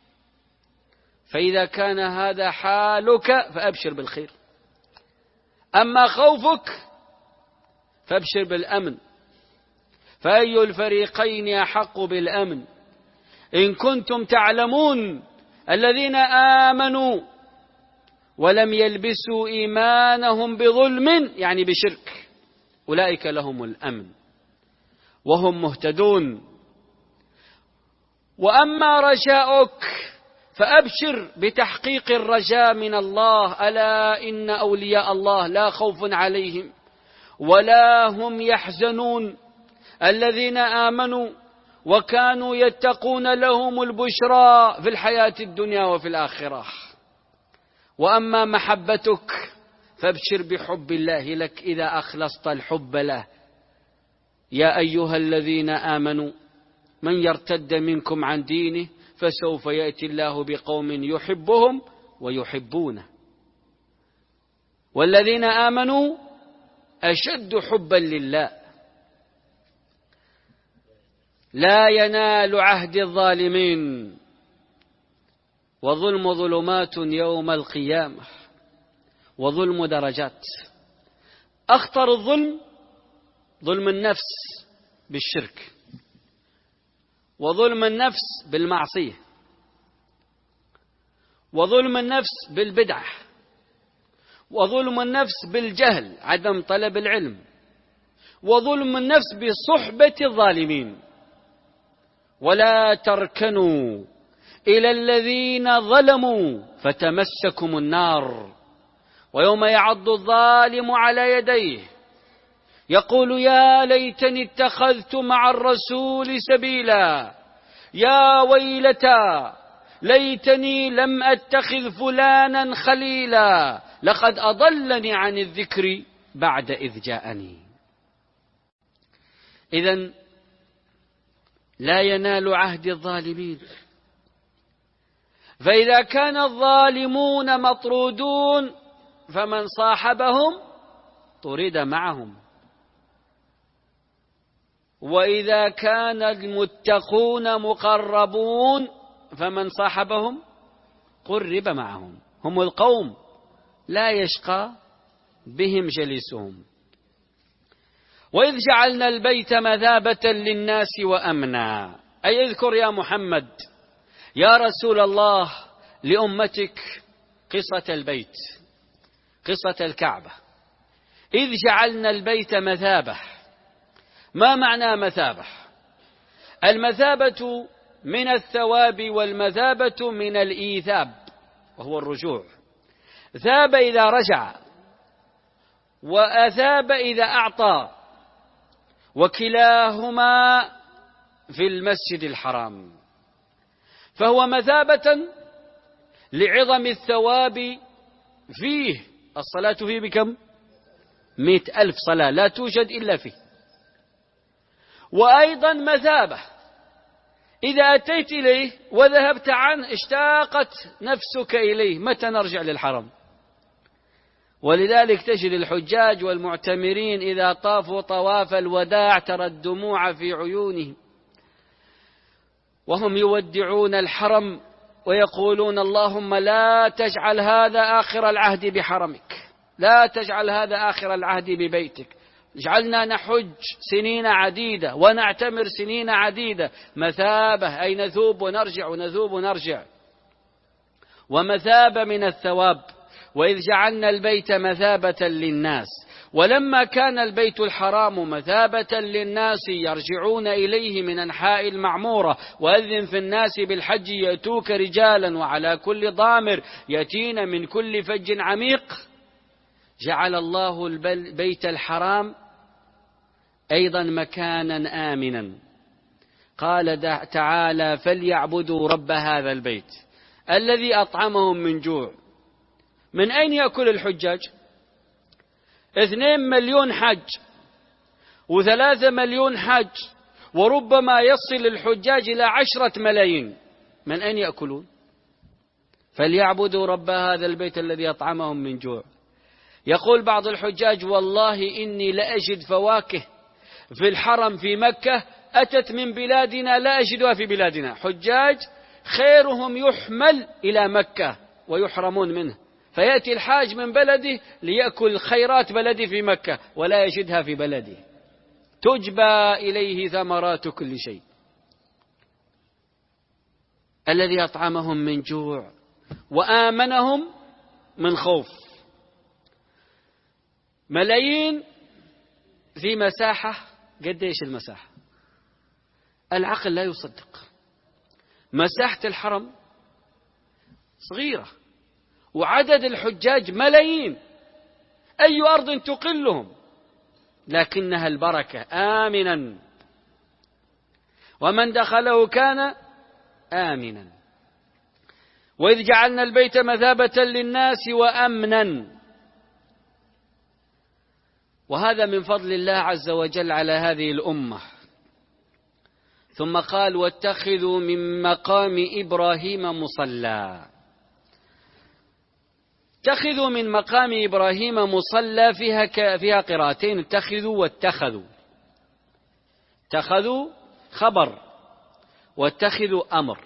فإذا كان هذا حالك فأبشر بالخير، أما خوفك فأبشر بالأمن. فأي الفريقين أحق بالأمن إن كنتم تعلمون الذين آمنوا ولم يلبسوا إيمانهم بظلم، يعني بشرك، أولئك لهم الأمن وهم مهتدون. وأما رجاؤك فأبشر بتحقيق الرجاء من الله، ألا إن أولياء الله لا خوف عليهم ولا هم يحزنون الذين آمنوا وكانوا يتقون لهم البشرى في الحياة الدنيا وفي الآخرة. وأما محبتك فابشر بحب الله لك إذا أخلصت الحب له. يا أيها الذين آمنوا من يرتد منكم عن دينه فسوف يأتي الله بقوم يحبهم ويحبونه والذين آمنوا أشد حبا لله. لا ينال عهد الظالمين وظلم ظلمات يوم القيامة وظلم درجات. أخطر الظلم ظلم النفس بالشرك، وظلم النفس بالمعصية، وظلم النفس بالبدعة، وظلم النفس بالجهل عدم طلب العلم، وظلم النفس بصحبة الظالمين. ولا تركنوا إلى الذين ظلموا فتمسكم النار ويوم يعض الظالم على يديه يقول يا ليتني اتخذت مع الرسول سبيلا، يا ويلتى ليتني لم أتخذ فلانا خليلا لقد أضلني عن الذكر بعد إذ جاءني. إذن لا ينال عهد الظالمين. فإذا كان الظالمون مطرودون فمن صاحبهم طرد معهم، وإذا كان المتقون مقربون فمن صاحبهم قرب معهم. هم القوم لا يشقى بهم جليسهم. وإذ جعلنا البيت مثابة للناس وأمنا، أي اذكر يا محمد يا رسول الله لأمتك قصة البيت، قصة الكعبة. إذ جعلنا البيت مثابة. ما معنى مثابة؟ المثابة من الثواب والمثابة من الإيثاب وهو الرجوع. ثاب إذا رجع وأثاب إذا أعطى، وكلاهما في المسجد الحرام. فهو مثابة لعظم الثواب فيه. الصلاة فيه بكم؟ مئة ألف صلاة لا توجد إلا فيه. وأيضا مثابة إذا أتيت إليه وذهبت عنه اشتاقت نفسك إليه، متى نرجع للحرم؟ ولذلك تجد الحجاج والمعتمرين إذا طافوا طواف الوداع ترى الدموع في عيونهم وهم يودعون الحرم ويقولون اللهم لا تجعل هذا آخر العهد بحرمك، لا تجعل هذا آخر العهد ببيتك، اجعلنا نحج سنين عديدة ونعتمر سنين عديدة. مثابة أي نذوب ونرجع ونذوب ونرجع، ومثابة من الثواب. وإذ جعلنا البيت مثابة للناس، ولما كان البيت الحرام مثابة للناس يرجعون إليه من أنحاء المعمورة، وأذن في الناس بالحج يأتوك رجالا وعلى كل ضامر يأتين من كل فج عميق، جعل الله البيت الحرام أيضا مكانا آمنا. قال تعالى فليعبدوا رب هذا البيت الذي أطعمهم من جوع. من أين يأكل الحجاج؟ اثنين مليون حج وثلاثة مليون حج، وربما يصل الحجاج إلى عشرة ملايين. من أين يأكلون؟ فليعبدوا رب هذا البيت الذي أطعمهم من جوع. يقول بعض الحجاج والله إني لأجد فواكه في الحرم في مكة أتت من بلادنا لا أجدها في بلادنا. حجاج خيرهم يحمل إلى مكة ويحرمون منه، فيأتي الحاج من بلده ليأكل خيرات بلده في مكة ولا يجدها في بلده، تجبى إليه ثمرات كل شيء. الذي أطعمهم من جوع وآمنهم من خوف. ملايين في مساحة، قديش المساحة؟ العقل لا يصدق. مساحة الحرم صغيرة وعدد الحجاج ملايين، أي أرض تقلهم، لكنها البركة آمنا، ومن دخله كان آمنا. وإذ جعلنا البيت مثابة للناس وأمنا. وهذا من فضل الله عز وجل على هذه الأمة. ثم قال واتخذوا من مقام إبراهيم مصلى. اتخذوا من مقام إبراهيم مصلى فيها فيها قراءتين، اتخذوا واتخذوا. اتخذوا خبر واتخذوا أمر،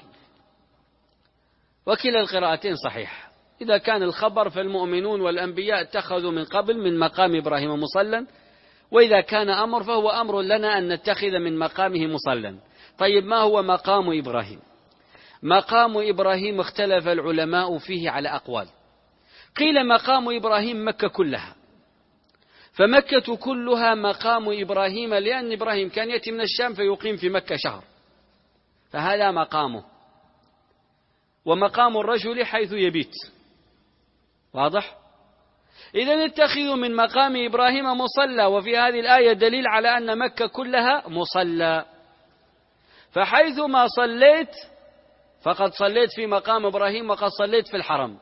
وكلا القراءتين صحيح. إذا كان الخبر فالمؤمنون والأنبياء اتخذوا من قبل من مقام إبراهيم مصلى، وإذا كان أمر فهو أمر لنا أن نتخذ من مقامه مصلى. طيب ما هو مقام إبراهيم؟ مقام إبراهيم اختلف العلماء فيه على أقوال. قيل مقام إبراهيم مكة كلها، فمكة كلها مقام إبراهيم، لأن إبراهيم كان يأتي من الشام فيقيم في مكة شهر، فهذا مقامه. ومقام الرجل حيث يبيت، واضح؟ إذن اتخذوا من مقام إبراهيم مصلى، وفي هذه الآية دليل على أن مكة كلها مصلى، فحيثما صليت فقد صليت في مقام إبراهيم وقد صليت في الحرم.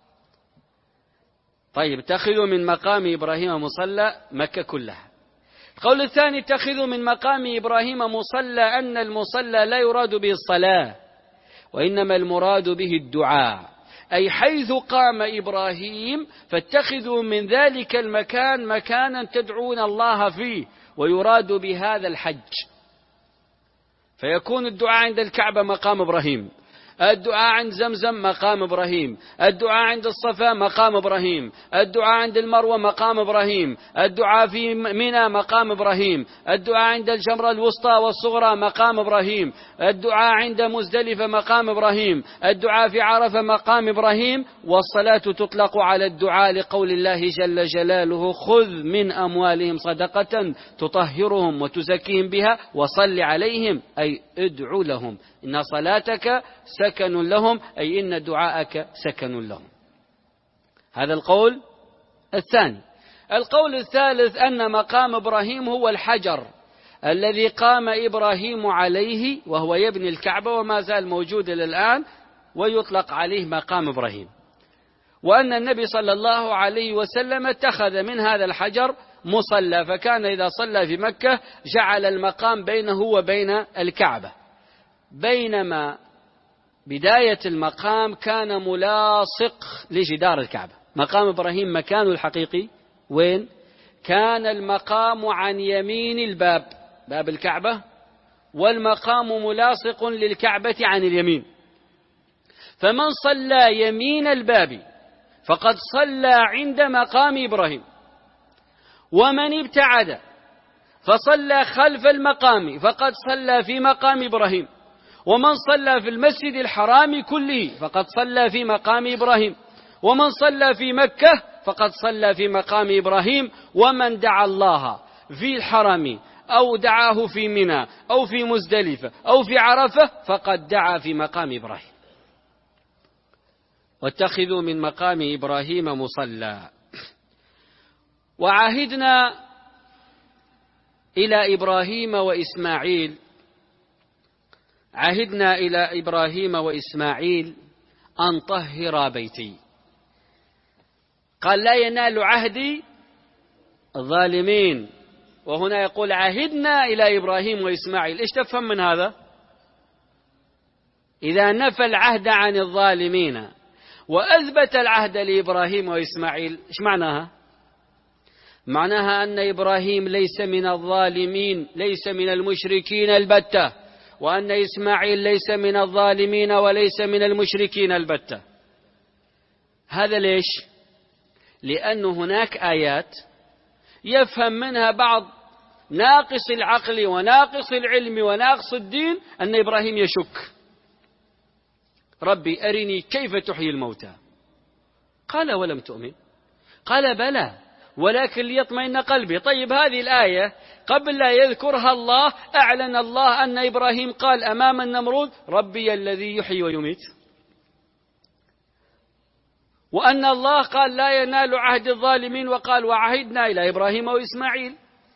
طيب اتخذوا من مقام إبراهيم مصلى مكة كلها. القول الثاني اتخذوا من مقام إبراهيم مصلى، أن المصلى لا يراد به الصلاة وإنما المراد به الدعاء، أي حيث قام إبراهيم فاتخذوا من ذلك المكان مكانا تدعون الله فيه، ويراد بهذا الحج. فيكون الدعاء عند الكعبة مقام إبراهيم، الدعاء عند زمزم مقام إبراهيم، الدعاء عند الصفا مقام إبراهيم، الدعاء عند المروة مقام إبراهيم، الدعاء في منى مقام إبراهيم، الدعاء عند الجمرة الوسطى والصغرى مقام إبراهيم، الدعاء عند مزدلفة مقام إبراهيم، الدعاء في عرفة مقام إبراهيم. والصلاة تطلق على الدعاء لقول الله جل جلاله خذ من أموالهم صدقة تطهرهم وتزكيهم بها وصل عليهم، أي ادعو لهم، إن صلاتك سكن لهم، أي إن دعاءك سكن لهم. هذا القول الثاني. القول الثالث أن مقام إبراهيم هو الحجر الذي قام إبراهيم عليه وهو يبني الكعبة وما زال موجود إلى الآن ويطلق عليه مقام إبراهيم، وأن النبي صلى الله عليه وسلم اتخذ من هذا الحجر مصلى، فكان إذا صلى في مكة جعل المقام بينه وبين الكعبة، بينما بداية المقام كان ملاصق لجدار الكعبة. مقام إبراهيم مكانه الحقيقي وين؟ كان المقام عن يمين الباب، باب الكعبة، والمقام ملاصق للكعبة عن اليمين، فمن صلى يمين الباب فقد صلى عند مقام إبراهيم، ومن ابتعد فصلى خلف المقام فقد صلى في مقام إبراهيم، ومن صلى في المسجد الحرام كله فقد صلى في مقام إبراهيم، ومن صلى في مكة فقد صلى في مقام إبراهيم، ومن دعا الله في الحرم أو دعاه في منى أو في مزدلفة أو في عرفة فقد دعا في مقام إبراهيم. واتخذوا من مقام إبراهيم مصلى. وعهدنا إلى إبراهيم وإسماعيل عهدنا إلى إبراهيم وإسماعيل أن طهر بيتي. قال لا ينال عهدي الظالمين، وهنا يقول عهدنا إلى إبراهيم وإسماعيل. إيش تفهم من هذا؟ إذا نفى العهد عن الظالمين وأثبت العهد لإبراهيم وإسماعيل، إيش معناها؟ معناها أن إبراهيم ليس من الظالمين، ليس من المشركين البتة، وأن إسماعيل ليس من الظالمين وليس من المشركين البتة. هذا ليش؟ لأن هناك آيات يفهم منها بعض ناقص العقل وناقص العلم وناقص الدين أن إبراهيم يشك. ربي أرني كيف تحيي الموتى. قال ولم تؤمن؟ قال بلى ولكن ليطمئن قلبي. طيب هذه الآية قبل لا يذكرها الله أعلن الله أن إبراهيم قال أمام النمرود ربي الذي يحيي ويميت، وأن الله قال لا ينال عهد الظالمين وقال وعهدنا إلى إبراهيم وإسماعيل.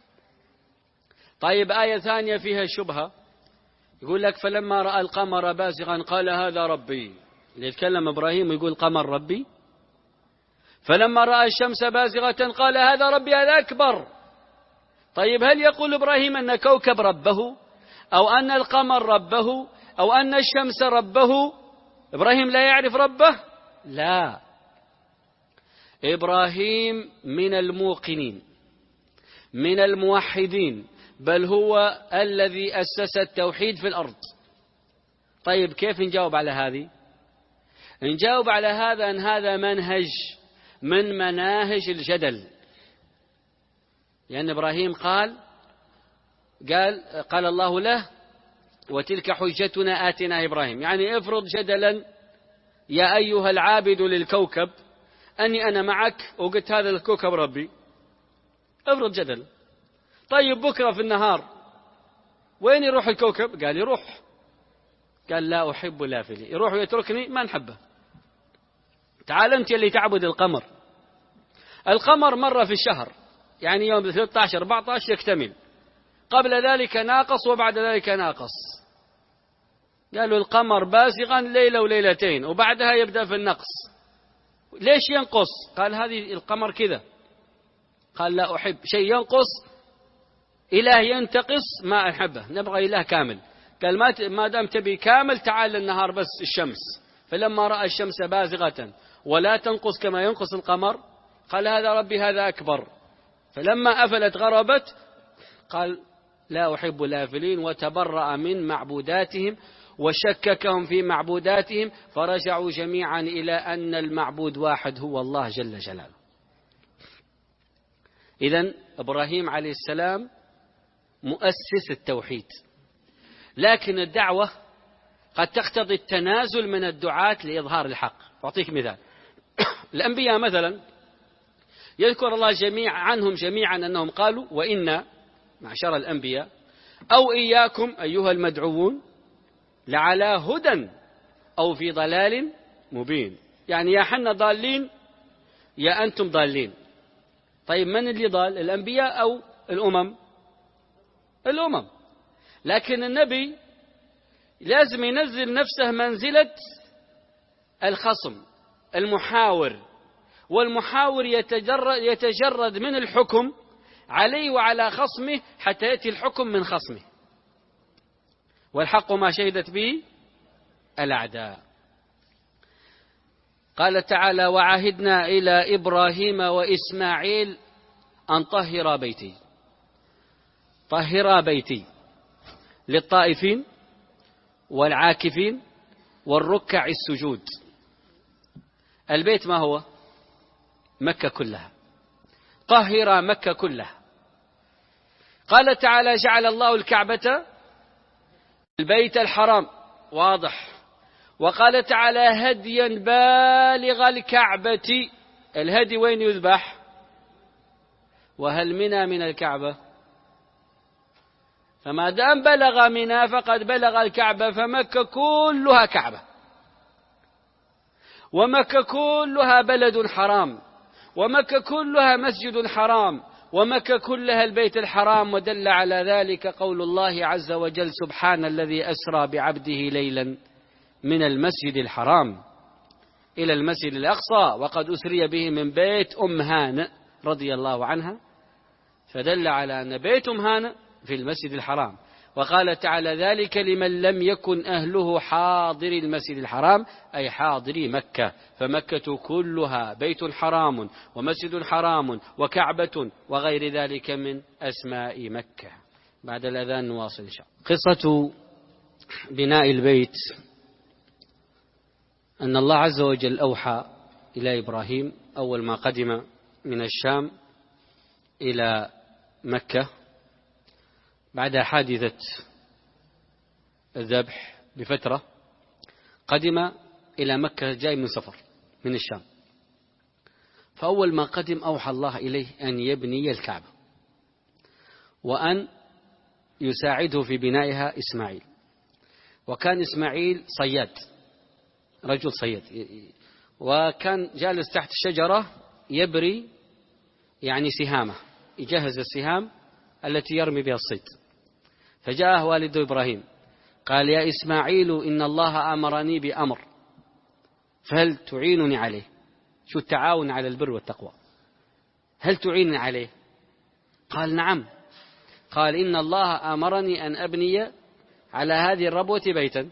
طيب آية ثانية فيها شبهة، يقول لك فلما رأى القمر بازغا قال هذا ربي. اللي يتكلم إبراهيم ويقول قمر ربي. فلما رأى الشمس بازغة قال هذا ربي هذا أكبر. طيب هل يقول إبراهيم أن كوكب ربه أو أن القمر ربه أو أن الشمس ربه؟ إبراهيم لا يعرف ربه؟ لا، إبراهيم من الموقنين من الموحدين، بل هو الذي أسس التوحيد في الأرض. طيب كيف نجاوب على هذه؟ نجاوب على هذا أن هذا منهج من مناهج الجدل، لأن إبراهيم قال قال قال الله له وتلك حجتنا آتنا إبراهيم، يعني افرض جدلا يا أيها العابد للكوكب أني أنا معك وقلت هذا الكوكب ربي، افرض جدل. طيب بكرة في النهار وين يروح الكوكب؟ قال يروح. قال لا أحب لافلي، يروح ويتركني ما نحبه. تعال أنت اللي تعبد القمر. القمر مرة في الشهر، يعني يوم ثلاثة عشر أربعة عشر يكتمل، قبل ذلك ناقص وبعد ذلك ناقص. قالوا القمر بازغا ليلة وليلتين وبعدها يبدأ في النقص. ليش ينقص؟ قال هذه القمر كذا. قال لا أحب شيء ينقص، إله ينتقص ما أحبه، نبغى إله كامل. قال ما دام تبي كامل تعال النهار بس الشمس. فلما رأى الشمس بازغة ولا تنقص كما ينقص القمر قال هذا ربي هذا أكبر. فلما أفلت غربت قال لا أحب الآفلين، وتبرأ من معبوداتهم وشككهم في معبوداتهم، فرجعوا جميعا إلى أن المعبود واحد هو الله جل جلاله. إذن إبراهيم عليه السلام مؤسس التوحيد، لكن الدعوة قد تقتضي التنازل من الدعاة لإظهار الحق. أعطيك مثال. الأنبياء مثلا يذكر الله جميع عنهم جميعا أنهم قالوا وإنا معشر الأنبياء أو إياكم أيها المدعوون لعلى هدى أو في ضلال مبين، يعني يا حنا ضالين يا أنتم ضالين. طيب من اللي ضال؟ الأنبياء أو الأمم؟ الأمم. لكن النبي لازم ينزل نفسه منزلة الخصم المحاور، والمحاور يتجرد, يتجرد من الحكم عليه وعلى خصمه حتى يأتي الحكم من خصمه، والحق ما شهدت به الأعداء. قال تعالى: وعهدنا إلى إبراهيم وإسماعيل أن طهرا بيتي. طهرا بيتي للطائفين والعاكفين والركع السجود. البيت ما هو؟ مكة كلها. طهر مكة كلها. قال تعالى: جعل الله الكعبة البيت الحرام، واضح. وقال تعالى: هديا بالغ الكعبة. الهدي وين يذبح؟ وهل منى من الكعبة؟ فما دام بلغ منى فقد بلغ الكعبة، فمكة كلها كعبة، ومكة كلها بلد حرام، ومكة كلها مسجد حرام، ومكة كلها البيت الحرام. ودل على ذلك قول الله عز وجل: سبحان الذي أسرى بعبده ليلا من المسجد الحرام إلى المسجد الأقصى وقد أسري به من بيت أم هانئ رضي الله عنها. فدل على أن بيت أم هانئ في المسجد الحرام. وقال تعالى: ذلك لمن لم يكن أهله حاضر المسجد الحرام، أي حاضري مكة. فمكة كلها بيت حرام ومسجد حرام وكعبة وغير ذلك من أسماء مكة. بعد الأذان نواصل إن شاء الله. قصة بناء البيت أن الله عز وجل أوحى إلى إبراهيم أول ما قدم من الشام إلى مكة بعد حادثة الذبح بفترة، قدم إلى مكة جاي من سفر من الشام. فأول ما قدم أوحى الله إليه أن يبني الكعبة وأن يساعده في بنائها إسماعيل. وكان إسماعيل صياد، رجل صياد، وكان جالس تحت الشجرة يبري يعني سهامه، يجهز السهام التي يرمي بها الصيد. فجاءه والده إبراهيم قال: يا إسماعيل إن الله أمرني بأمر فهل تعينني عليه؟ شو التعاون على البر والتقوى، هل تعينني عليه؟ قال: نعم. قال: إن الله أمرني أن أبني على هذه الربوة بيتا.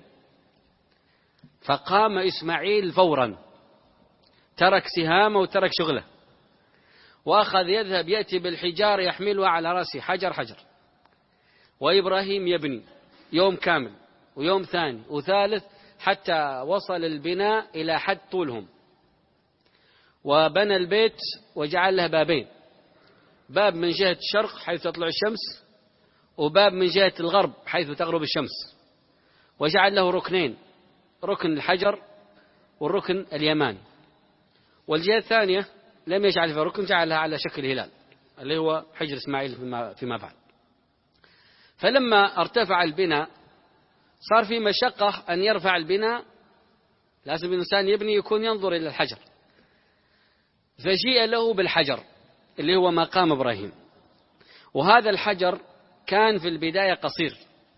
فقام إسماعيل فورا، ترك سهامه وترك شغله، وأخذ يذهب يأتي بالحجار يحملها على رأسه حجر حجر. وإبراهيم يبني يوم كامل ويوم ثاني وثالث حتى وصل البناء إلى حد طولهم. وبنى البيت وجعل له بابين، باب من جهة الشرق حيث تطلع الشمس، وباب من جهة الغرب حيث تغرب الشمس. وجعل له ركنين، ركن الحجر والركن اليماني. والجهة الثانية لم يجعل فيها ركن، جعلها على شكل هلال اللي هو حجر إسماعيل فيما بعد. فلما ارتفع البناء صار في مشقة أن يرفع البناء، لازم الإنسان يبني يكون ينظر إلى الحجر. فجيء له بالحجر اللي هو مقام إبراهيم، وهذا الحجر كان في البداية قصير،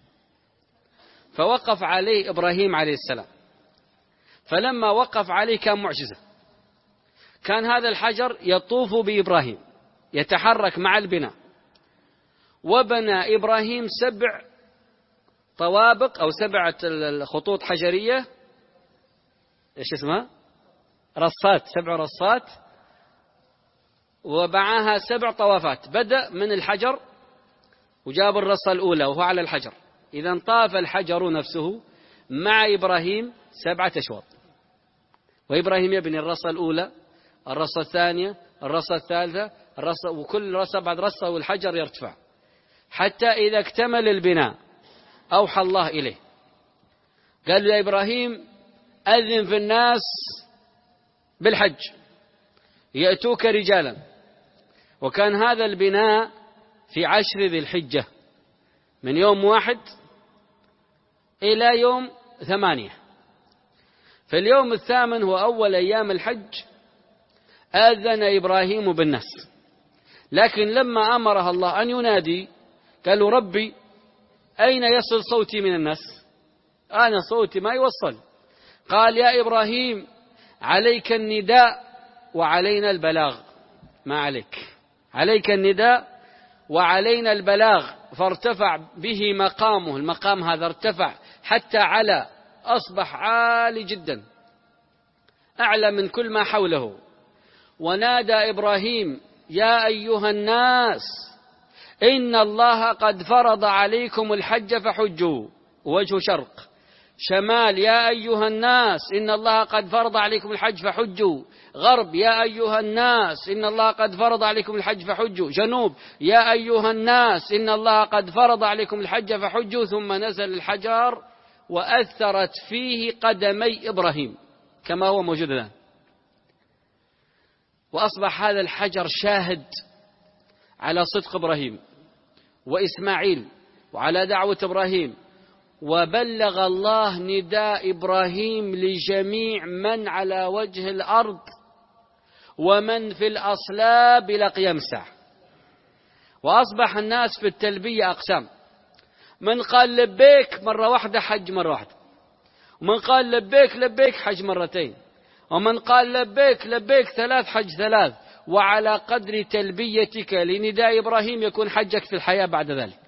فوقف عليه إبراهيم عليه السلام. فلما وقف عليه كان معجزة، كان هذا الحجر يطوف بإبراهيم يتحرك مع البناء. وبنى إبراهيم سبع طوابق أو سبعة خطوط حجرية، إيش اسمها؟ رصات، سبع رصات، وبعاها سبع طوافات. بدأ من الحجر وجاب الرصة الأولى وهو على الحجر، إذا طاف الحجر نفسه مع إبراهيم سبعة أشواط. وإبراهيم يبني الرصة الأولى، الرصة الثانية، الرصة الثالثة، الرصة، وكل رصة بعد رصة والحجر يرتفع حتى إذا اكتمل البناء أوحى الله إليه قال له: يا إبراهيم أذن في الناس بالحج يأتوك رجالا. وكان هذا البناء في عشر ذي الحجة من يوم واحد إلى يوم ثمانية. فاليوم الثامن هو أول أيام الحج آذن إبراهيم بالناس، لكن لما أمره الله أن ينادي قالوا: ربي أين يصل صوتي من الناس؟ أنا صوتي ما يوصل. قال يا إبراهيم عليك النداء وعلينا البلاغ. ما عليك، عليك النداء وعلينا البلاغ. فارتفع به مقامه، المقام هذا ارتفع حتى على، أصبح عالي جدا، أعلى من كل ما حوله. ونادى إبراهيم يا أيها الناس إن الله قد فرض عليكم الحج فحجوا. وجه شرق. شمال يا أيها الناس إن الله قد فرض عليكم الحج فحجوا. غرب يا أيها الناس إن الله قد فرض عليكم الحج فحجوا. جنوب يا أيها الناس إن الله قد فرض عليكم الحج فحجوا. ثم نزل الحجر وأثرت فيه قدمي إبراهيم كما هو موجود الآن، وأصبح هذا الحجر شاهد على صدق إبراهيم وإسماعيل وعلى دعوة إبراهيم. وبلغ الله نداء إبراهيم لجميع من على وجه الأرض ومن في الأصلاب إلى قيام الساعة. وأصبح الناس في التلبية أقسام، من قال لبيك مرة واحدة حج مرة واحدة، ومن قال لبيك لبيك حج مرتين، ومن قال لبيك لبيك ثلاث حج ثلاث. وعلى قدر تلبيتك لنداء إبراهيم يكون حجك في الحياة بعد ذلك.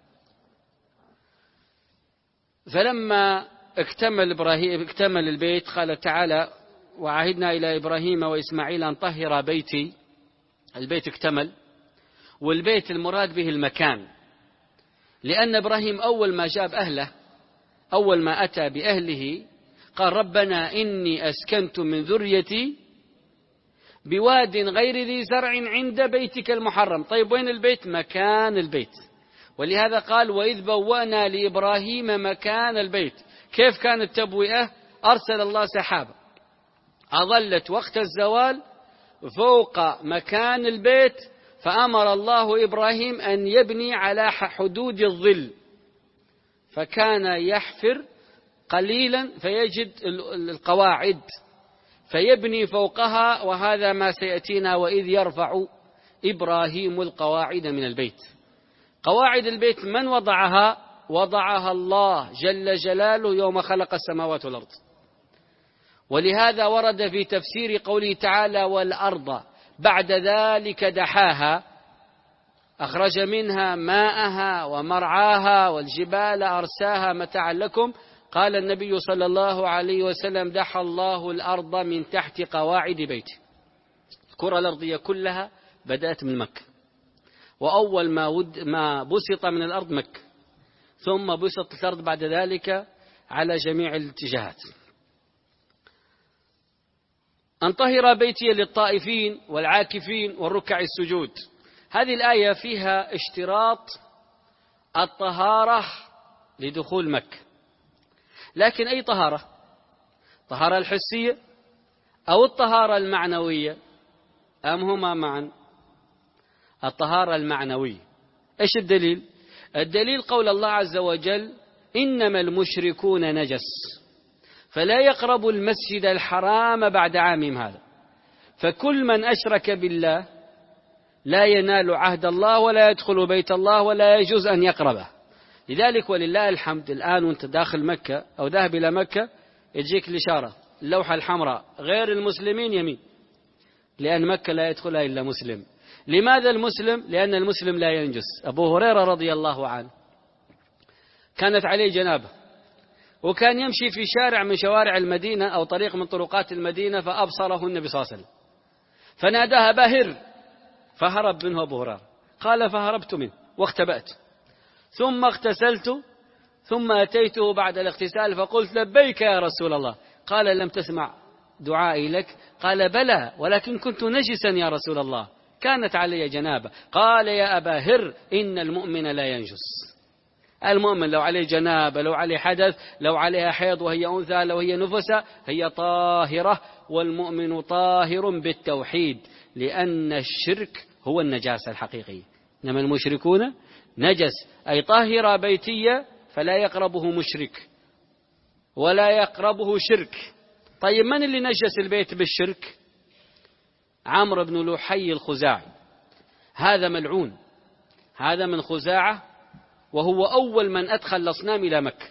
فلما اكتمل إبراهيم اكتمل البيت قال تعالى وعهدنا إلى إبراهيم وإسماعيل أن طهر بيتي. البيت اكتمل، والبيت المراد به المكان، لأن إبراهيم أول ما جاب أهله، أول ما أتى بأهله قال ربنا إني أسكنت من ذريتي بواد غير ذي زرع عند بيتك المحرم. طيب وين البيت؟ مكان البيت. ولهذا قال وإذ بوأنا لإبراهيم مكان البيت. كيف كانت التبوئة؟ أرسل الله سحابة أظلت وقت الزوال فوق مكان البيت، فأمر الله إبراهيم أن يبني على حدود الظل، فكان يحفر قليلا فيجد القواعد فيبني فوقها. وهذا ما سيأتينا وإذ يرفع إبراهيم القواعد من البيت. قواعد البيت من وضعها؟ وضعها الله جل جلاله يوم خلق السماوات والأرض. ولهذا ورد في تفسير قوله تعالى والأرض بعد ذلك دحاها أخرج منها ماءها ومرعاها والجبال أرساها متاعا لكم. قال النبي صلى الله عليه وسلم دحى الله الأرض من تحت قواعد بيته. الكرة الأرضية كلها بدأت من مكة، وأول ما, ود ما بسط من الأرض مكة، ثم بسط الأرض بعد ذلك على جميع الاتجاهات. أن طهر بيتي للطائفين والعاكفين والركع السجود. هذه الآية فيها اشتراط الطهارة لدخول مكة، لكن أي طهارة؟ طهارة الحسية أو الطهارة المعنوية أم هما معا؟ الطهارة المعنوية. إيش الدليل؟ الدليل قول الله عز وجل إنما المشركون نجس فلا يقربوا المسجد الحرام بعد عامهم هذا. فكل من أشرك بالله لا ينال عهد الله ولا يدخل بيت الله ولا يجوز أن يقربه. لذلك ولله الحمد الآن وانت داخل مكة أو ذاهب إلى مكة يجيك الإشارة اللوحة الحمراء غير المسلمين يمين، لأن مكة لا يدخلها إلا مسلم. لماذا المسلم؟ لأن المسلم لا ينجس. أبو هريرة رضي الله عنه كانت عليه جنابة، وكان يمشي في شارع من شوارع المدينة أو طريق من طرقات المدينة فأبصره النبي صلى الله عليه وسلم فناداها باهر، فهرب منه أبو هريرة. قال فهربت منه واختبأت، ثم اغتسلت، ثم أتيته بعد الاغتسال فقلت لبيك يا رسول الله. قال لم تسمع دعائي لك؟ قال بلى ولكن كنت نجسا يا رسول الله، كانت علي جنابة. قال يا أبا هر إن المؤمن لا ينجس. المؤمن لو عليه جنابة، لو عليه حدث، لو عليها حيض وهي أنثى، لو هي نفسة، هي طاهرة. والمؤمن طاهر بالتوحيد، لأن الشرك هو النجاسة الحقيقية. إنما المشركون نجس، أي طاهر بيتية فلا يقربه مشرك ولا يقربه شرك. طيب من اللي نجس البيت بالشرك؟ عمرو بن لحي الخزاعي، هذا ملعون، هذا من خزاعة وهو أول من أدخل الأصنام إلى مكة،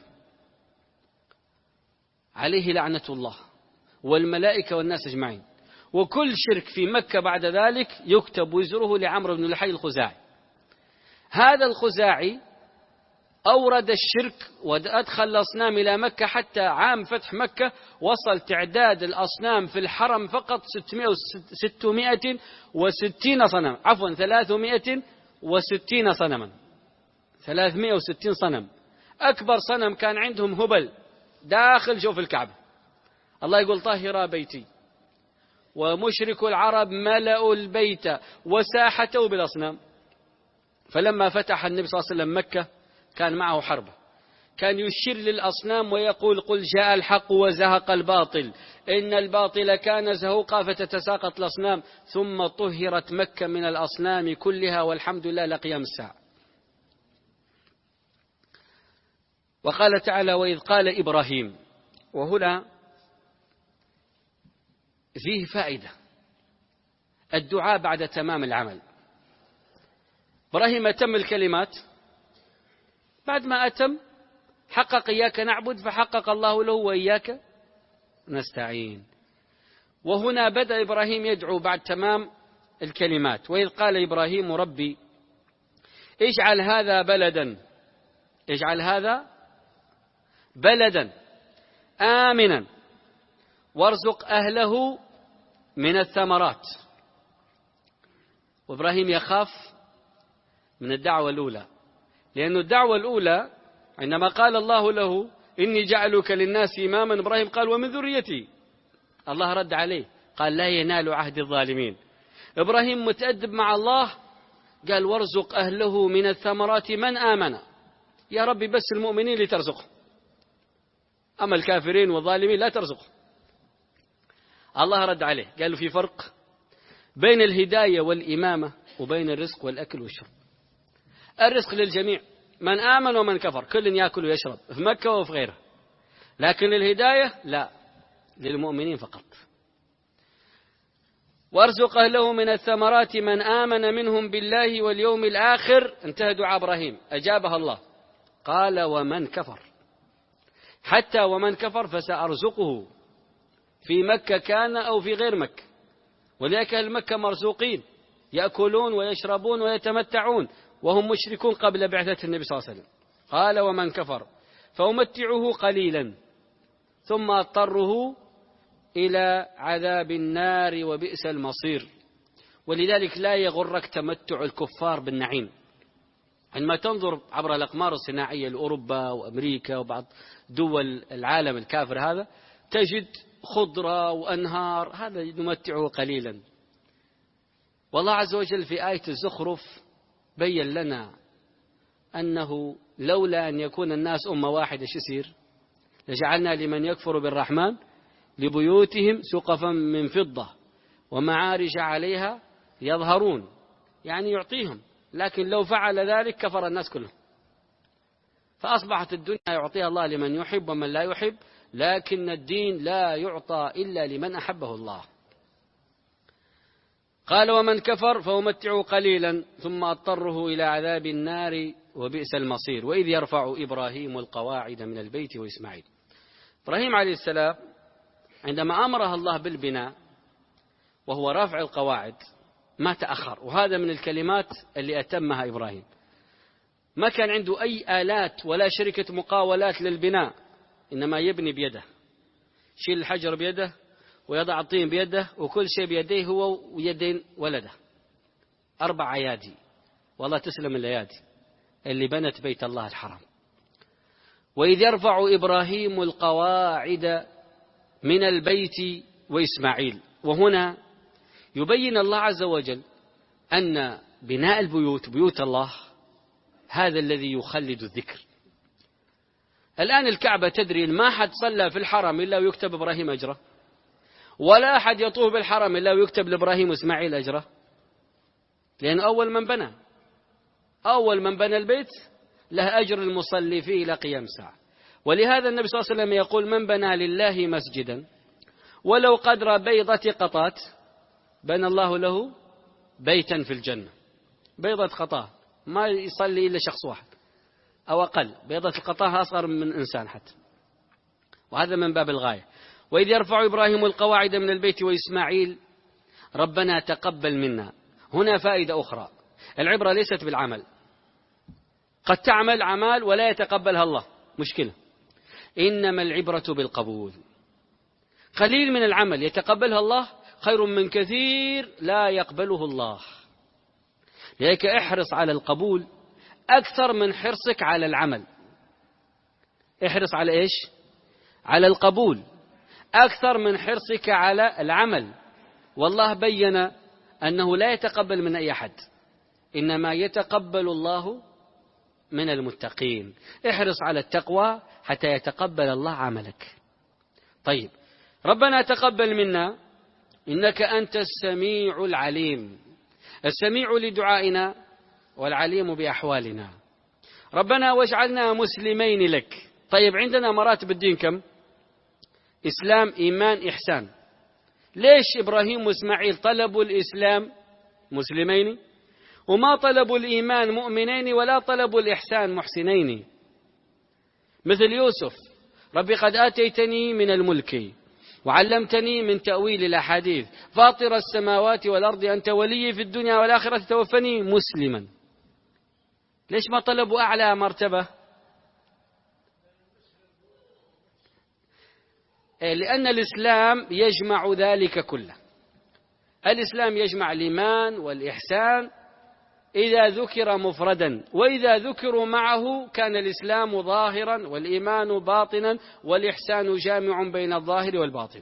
عليه لعنة الله والملائكة والناس أجمعين. وكل شرك في مكة بعد ذلك يكتب وزره لعمرو بن لحي الخزاعي. هذا الخزاعي أورد الشرك وأدخل الأصنام إلى مكة، حتى عام فتح مكة وصل تعداد الأصنام في الحرم فقط ستمائة وستين صنم، عفوا ثلاثمائة وستين صنما، ثلاثمائة وستين صنم. أكبر صنم كان عندهم هبل داخل جوف الكعبة. الله يقول طهر بيتي، ومشرك العرب ملأوا البيت وساحته بالأصنام. فلما فتح النبي صلى الله عليه وسلم مكة كان معه حربة، كان يشير للأصنام ويقول قل جاء الحق وزهق الباطل إن الباطل كان زهوقا، فتتساقط الأصنام. ثم طهرت مكة من الأصنام كلها والحمد لله لقيام الساعة. وقال تعالى وإذ قال إبراهيم، وهنا فيه فائدة، الدعاء بعد تمام العمل. إبراهيم أتم الكلمات، بعد ما أتم حقق إياك نعبد، فحقق الله له وإياك نستعين. وهنا بدأ إبراهيم يدعو بعد تمام الكلمات. وإذ قال إبراهيم ربي اجعل هذا بلدا، اجعل هذا بلدا آمنا وارزق أهله من الثمرات. وإبراهيم يخاف من الدعوة الأولى، لأن الدعوة الأولى عندما قال الله له إني جعلك للناس إماما، إبراهيم قال ومن ذريتي. الله رد عليه قال لا ينال عهد الظالمين. إبراهيم متأدب مع الله، قال وارزق أهله من الثمرات من آمن. يا ربي بس المؤمنين اللي ترزقهم، أما الكافرين والظالمين لا ترزقهم. الله رد عليه قال له في فرق بين الهداية والإمامة وبين الرزق والأكل والشرب. الرزق للجميع، من آمن ومن كفر كل يأكل ويشرب في مكة وفي غيرها، لكن الهداية لا، للمؤمنين فقط. وارزق أهله من الثمرات من آمن منهم بالله واليوم الآخر. انتهى دعاء إبراهيم، أجابها الله. قال ومن كفر، حتى ومن كفر فسأرزقه في مكة كان أو في غير مكة. ولذلك أهل مكة مرزوقين، يأكلون ويشربون ويتمتعون وهم مشركون قبل بعثة النبي صلى الله عليه وسلم. قال ومن كفر فأمتعه قليلا ثم أضطره إلى عذاب النار وبئس المصير. ولذلك لا يغرك تمتع الكفار بالنعيم. عندما تنظر عبر الأقمار الصناعية لأوروبا وأمريكا وبعض دول العالم الكافر هذا، تجد خضرة وأنهار، هذا نمتعه قليلا. والله عز وجل في آية الزخرف بين لنا أنه لولا أن يكون الناس أمة واحدة شو يصير؟ لجعلنا لمن يكفر بالرحمن لبيوتهم سقفا من فضة ومعارج عليها يظهرون، يعني يعطيهم، لكن لو فعل ذلك كفر الناس كلهم. فأصبحت الدنيا يعطيها الله لمن يحب ومن لا يحب، لكن الدين لا يعطى إلا لمن أحبه الله. قال ومن كفر فأمتعه قليلا ثم أضطره إلى عذاب النار وبئس المصير. وإذ يرفع إبراهيم القواعد من البيت وإسماعيل. إبراهيم عليه السلام عندما أمره الله بالبناء وهو رافع القواعد ما تأخر، وهذا من الكلمات اللي أتمها إبراهيم. ما كان عنده أي آلات ولا شركة مقاولات للبناء، إنما يبني بيده، شيل الحجر بيده ويضع الطين بيده وكل شيء بيديه هو ويدين ولده، أربع أيادي. والله تسلم الأيادي اللي بنت بيت الله الحرام. وإذ يرفع إبراهيم القواعد من البيت وإسماعيل. وهنا يبين الله عز وجل أن بناء البيوت، بيوت الله، هذا الذي يخلد الذكر. الآن الكعبة تدري ما حد صلى في الحرم إلا ويكتب إبراهيم أجره، ولا أحد يطوف بالحرم إلا ويكتب لإبراهيم وإسماعيل أجره، لأن أول من بنى أول من بنى البيت له أجر المصلي فيه إلى قيام الساعة. ولهذا النبي صلى الله عليه وسلم يقول من بنى لله مسجدا ولو قدر بيضة قطات بنى الله له بيتا في الجنة. بيضة قطات ما يصلي إلا شخص واحد، أو أقل، بيضة القطاها أصغر من إنسان حتى، وهذا من باب الغاية. وإذ يرفع إبراهيم القواعد من البيت وإسماعيل ربنا تقبل منا. هنا فائدة أخرى، العبرة ليست بالعمل، قد تعمل أعمال ولا يتقبلها الله، مشكلة، إنما العبرة بالقبول. قليل من العمل يتقبلها الله خير من كثير لا يقبله الله. لذلك احرص على القبول أكثر من حرصك على العمل. احرص على إيش؟ على القبول أكثر من حرصك على العمل. والله بين أنه لا يتقبل من أي أحد، إنما يتقبل الله من المتقين. احرص على التقوى حتى يتقبل الله عملك. طيب، ربنا تقبل منا إنك أنت السميع العليم، السميع لدعائنا والعليم بأحوالنا. ربنا واجعلنا مسلمين لك. طيب، عندنا مراتب الدين كم؟ إسلام، إيمان، إحسان. ليش إبراهيم وإسماعيل طلبوا الإسلام مسلمين وما طلبوا الإيمان مؤمنين ولا طلبوا الإحسان محسنين؟ مثل يوسف، ربي قد آتيتني من الملك وعلمتني من تأويل الأحاديث فاطر السماوات والأرض أنت ولي في الدنيا والآخرة توفني مسلما. ليش ما طلبوا أعلى مرتبة؟ لأن الإسلام يجمع ذلك كله. الإسلام يجمع الإيمان والإحسان إذا ذكر مفردا، وإذا ذكروا معه كان الإسلام ظاهرا والإيمان باطنا والإحسان جامع بين الظاهر والباطن.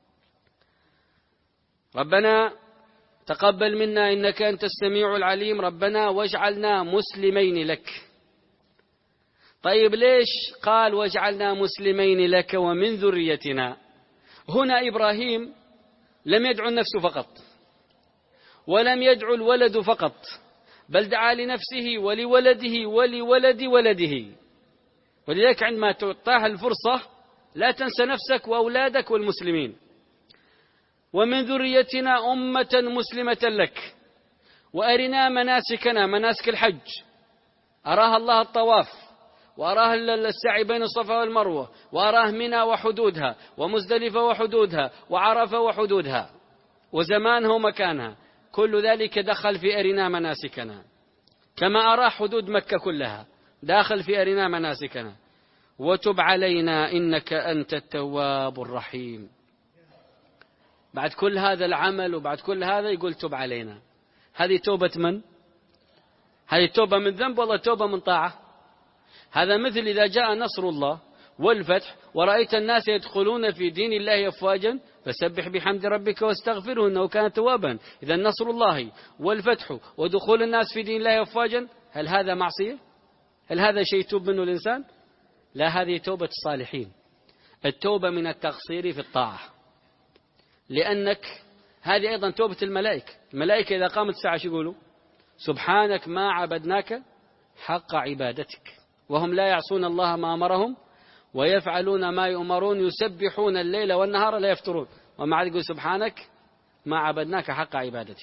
ربنا تقبل منا إنك أنت السميع العليم، ربنا واجعلنا مسلمين لك. طيب، ليش قال واجعلنا مسلمين لك ومن ذريتنا؟ هنا إبراهيم لم يدعو النفس فقط ولم يدعو الولد فقط، بل دعا لنفسه ولولده ولولد ولده. ولذلك عندما تعطاها الفرصة لا تنسى نفسك وأولادك والمسلمين. ومن ذريتنا أمة مسلمة لك وأرنا مناسكنا، مناسك الحج أراها الله الطواف، وأراه السعي بين الصفا والمروة، وأراه منى وحدودها، ومزدلفة وحدودها، وعرفة وحدودها، وزمانها ومكانها، كل ذلك دخل في أرنا مناسكنا. كما أراه حدود مكة كلها داخل في أرنا مناسكنا. وتب علينا إنك أنت التواب الرحيم. بعد كل هذا العمل وبعد كل هذا يقول تب علينا. هذه توبة من؟ هذه توبة من ذنب ولا توبة من طاعة؟ هذا مثل إذا جاء نصر الله والفتح ورأيت الناس يدخلون في دين الله أفواجا فسبح بحمد ربك واستغفره إنه كان توابا. إذا نصر الله والفتح ودخول الناس في دين الله أفواجا، هل هذا معصية؟ هل هذا شيء يتوب منه الإنسان؟ لا، هذه توبة الصالحين، التوبة من التقصير في الطاعة. لأنك هذه أيضا توبة الملائكة. الملائكة إذا قامت الساعة يقولوا سبحانك ما عبدناك حق عبادتك وهم لا يعصون الله ما أمرهم ويفعلون ما يؤمرون يسبحون الليل والنهار لا يفترون، ومع ذلك يقول سبحانك ما عبدناك حق عبادتك.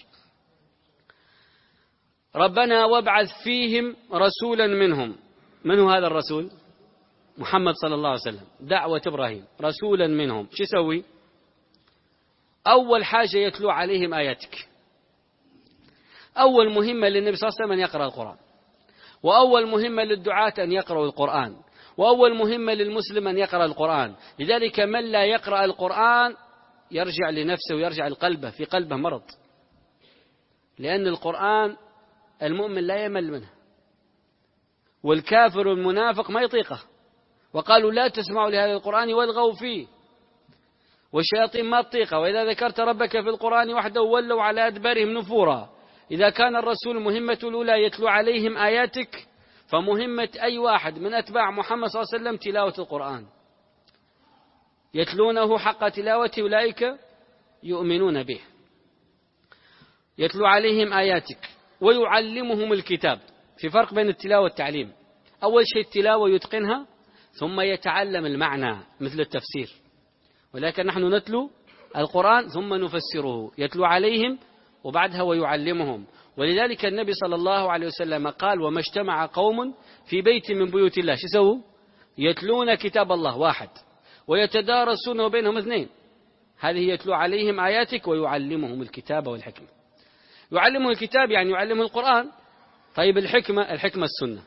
ربنا وابعث فيهم رسولا منهم. من هو هذا الرسول؟ محمد صلى الله عليه وسلم. دعوة إبراهيم رسولا منهم. شو يسوي؟ أول حاجة يتلو عليهم آياتك. أول مهمة للنبي صلى الله عليه وسلم أن يقرأ القرآن، وأول مهمة للدعاة أن يقرأوا القرآن، وأول مهمة للمسلم أن يقرأ القرآن. لذلك من لا يقرأ القرآن يرجع لنفسه ويرجع لقلبه، في قلبه مرض، لأن القرآن المؤمن لا يمل منه، والكافر والمنافق ما يطيقه. وقالوا لا تسمعوا لهذا القرآن والغوا فيه، والشياطين ما تطيقه. وإذا ذكرت ربك في القرآن وحده ولوا على أدبارهم نفورا. إذا كان الرسول مهمته الأولى يتلو عليهم آياتك، فمهمة أي واحد من أتباع محمد صلى الله عليه وسلم تلاوة القرآن، يتلونه حق تلاوته أولئك يؤمنون به. يتلو عليهم آياتك ويعلمهم الكتاب. في فرق بين التلاوة والتعليم. أول شيء التلاوة يتقنها ثم يتعلم المعنى مثل التفسير، ولكن نحن نتلو القرآن ثم نفسره. يتلو عليهم وبعدها ويعلمهم ولذلك النبي صلى الله عليه وسلم قال: وما اجتمع قوم في بيت من بيوت الله، شو يسووا؟ يتلون كتاب الله واحد ويتدارسونه بينهم اثنين، هذه يتلو عليهم آياتك ويعلمهم الكتاب والحكمة. يعلمه الكتاب يعني يعلمه القرآن. طيب الحكمة، الحكمة السنة،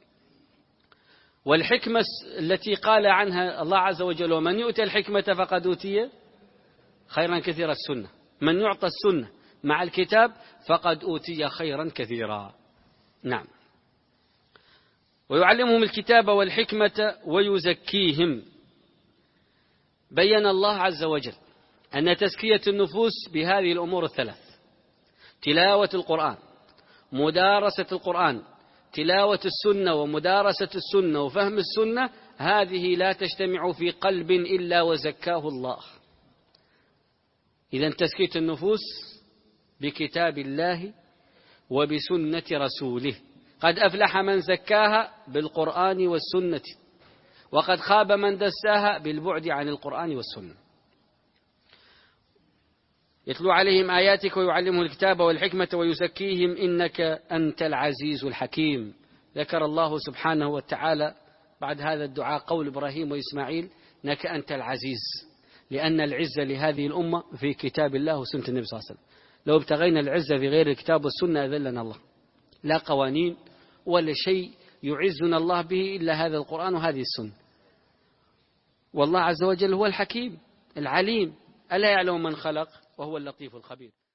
والحكمة التي قال عنها الله عز وجل: ومن يؤتى الحكمة فقد أوتي خيرا كثيرا. السنة، من يعطى السنة مع الكتاب فقد أوتي خيرا كثيرا. نعم. ويعلمهم الكتاب والحكمة ويزكيهم. بين الله عز وجل أن تزكية النفوس بهذه الأمور الثلاث: تلاوة القرآن، مدارسة القرآن، تلاوة السنة ومدارسة السنة وفهم السنة، هذه لا تجتمع في قلب إلا وزكاه الله. إذن تزكية النفوس بكتاب الله وبسنة رسوله. قد أفلح من زكاها بالقرآن والسنة، وقد خاب من دساها بالبعد عن القرآن والسنة. يتلو عليهم آياتك ويعلمهم الكتاب والحكمة ويزكيهم إنك أنت العزيز الحكيم. ذكر الله سبحانه وتعالى بعد هذا الدعاء قول إبراهيم وإسماعيل: إنك أنت العزيز، لأن العزة لهذه الأمة في كتاب الله وسنة النبي صلى الله عليه وسلم. لو ابتغينا العزة في غير الكتاب والسنة أذلنا الله. لا قوانين ولا شيء يعزنا الله به إلا هذا القرآن وهذه السنة. والله عز وجل هو الحكيم العليم، ألا يعلم من خلق وهو اللطيف الخبير.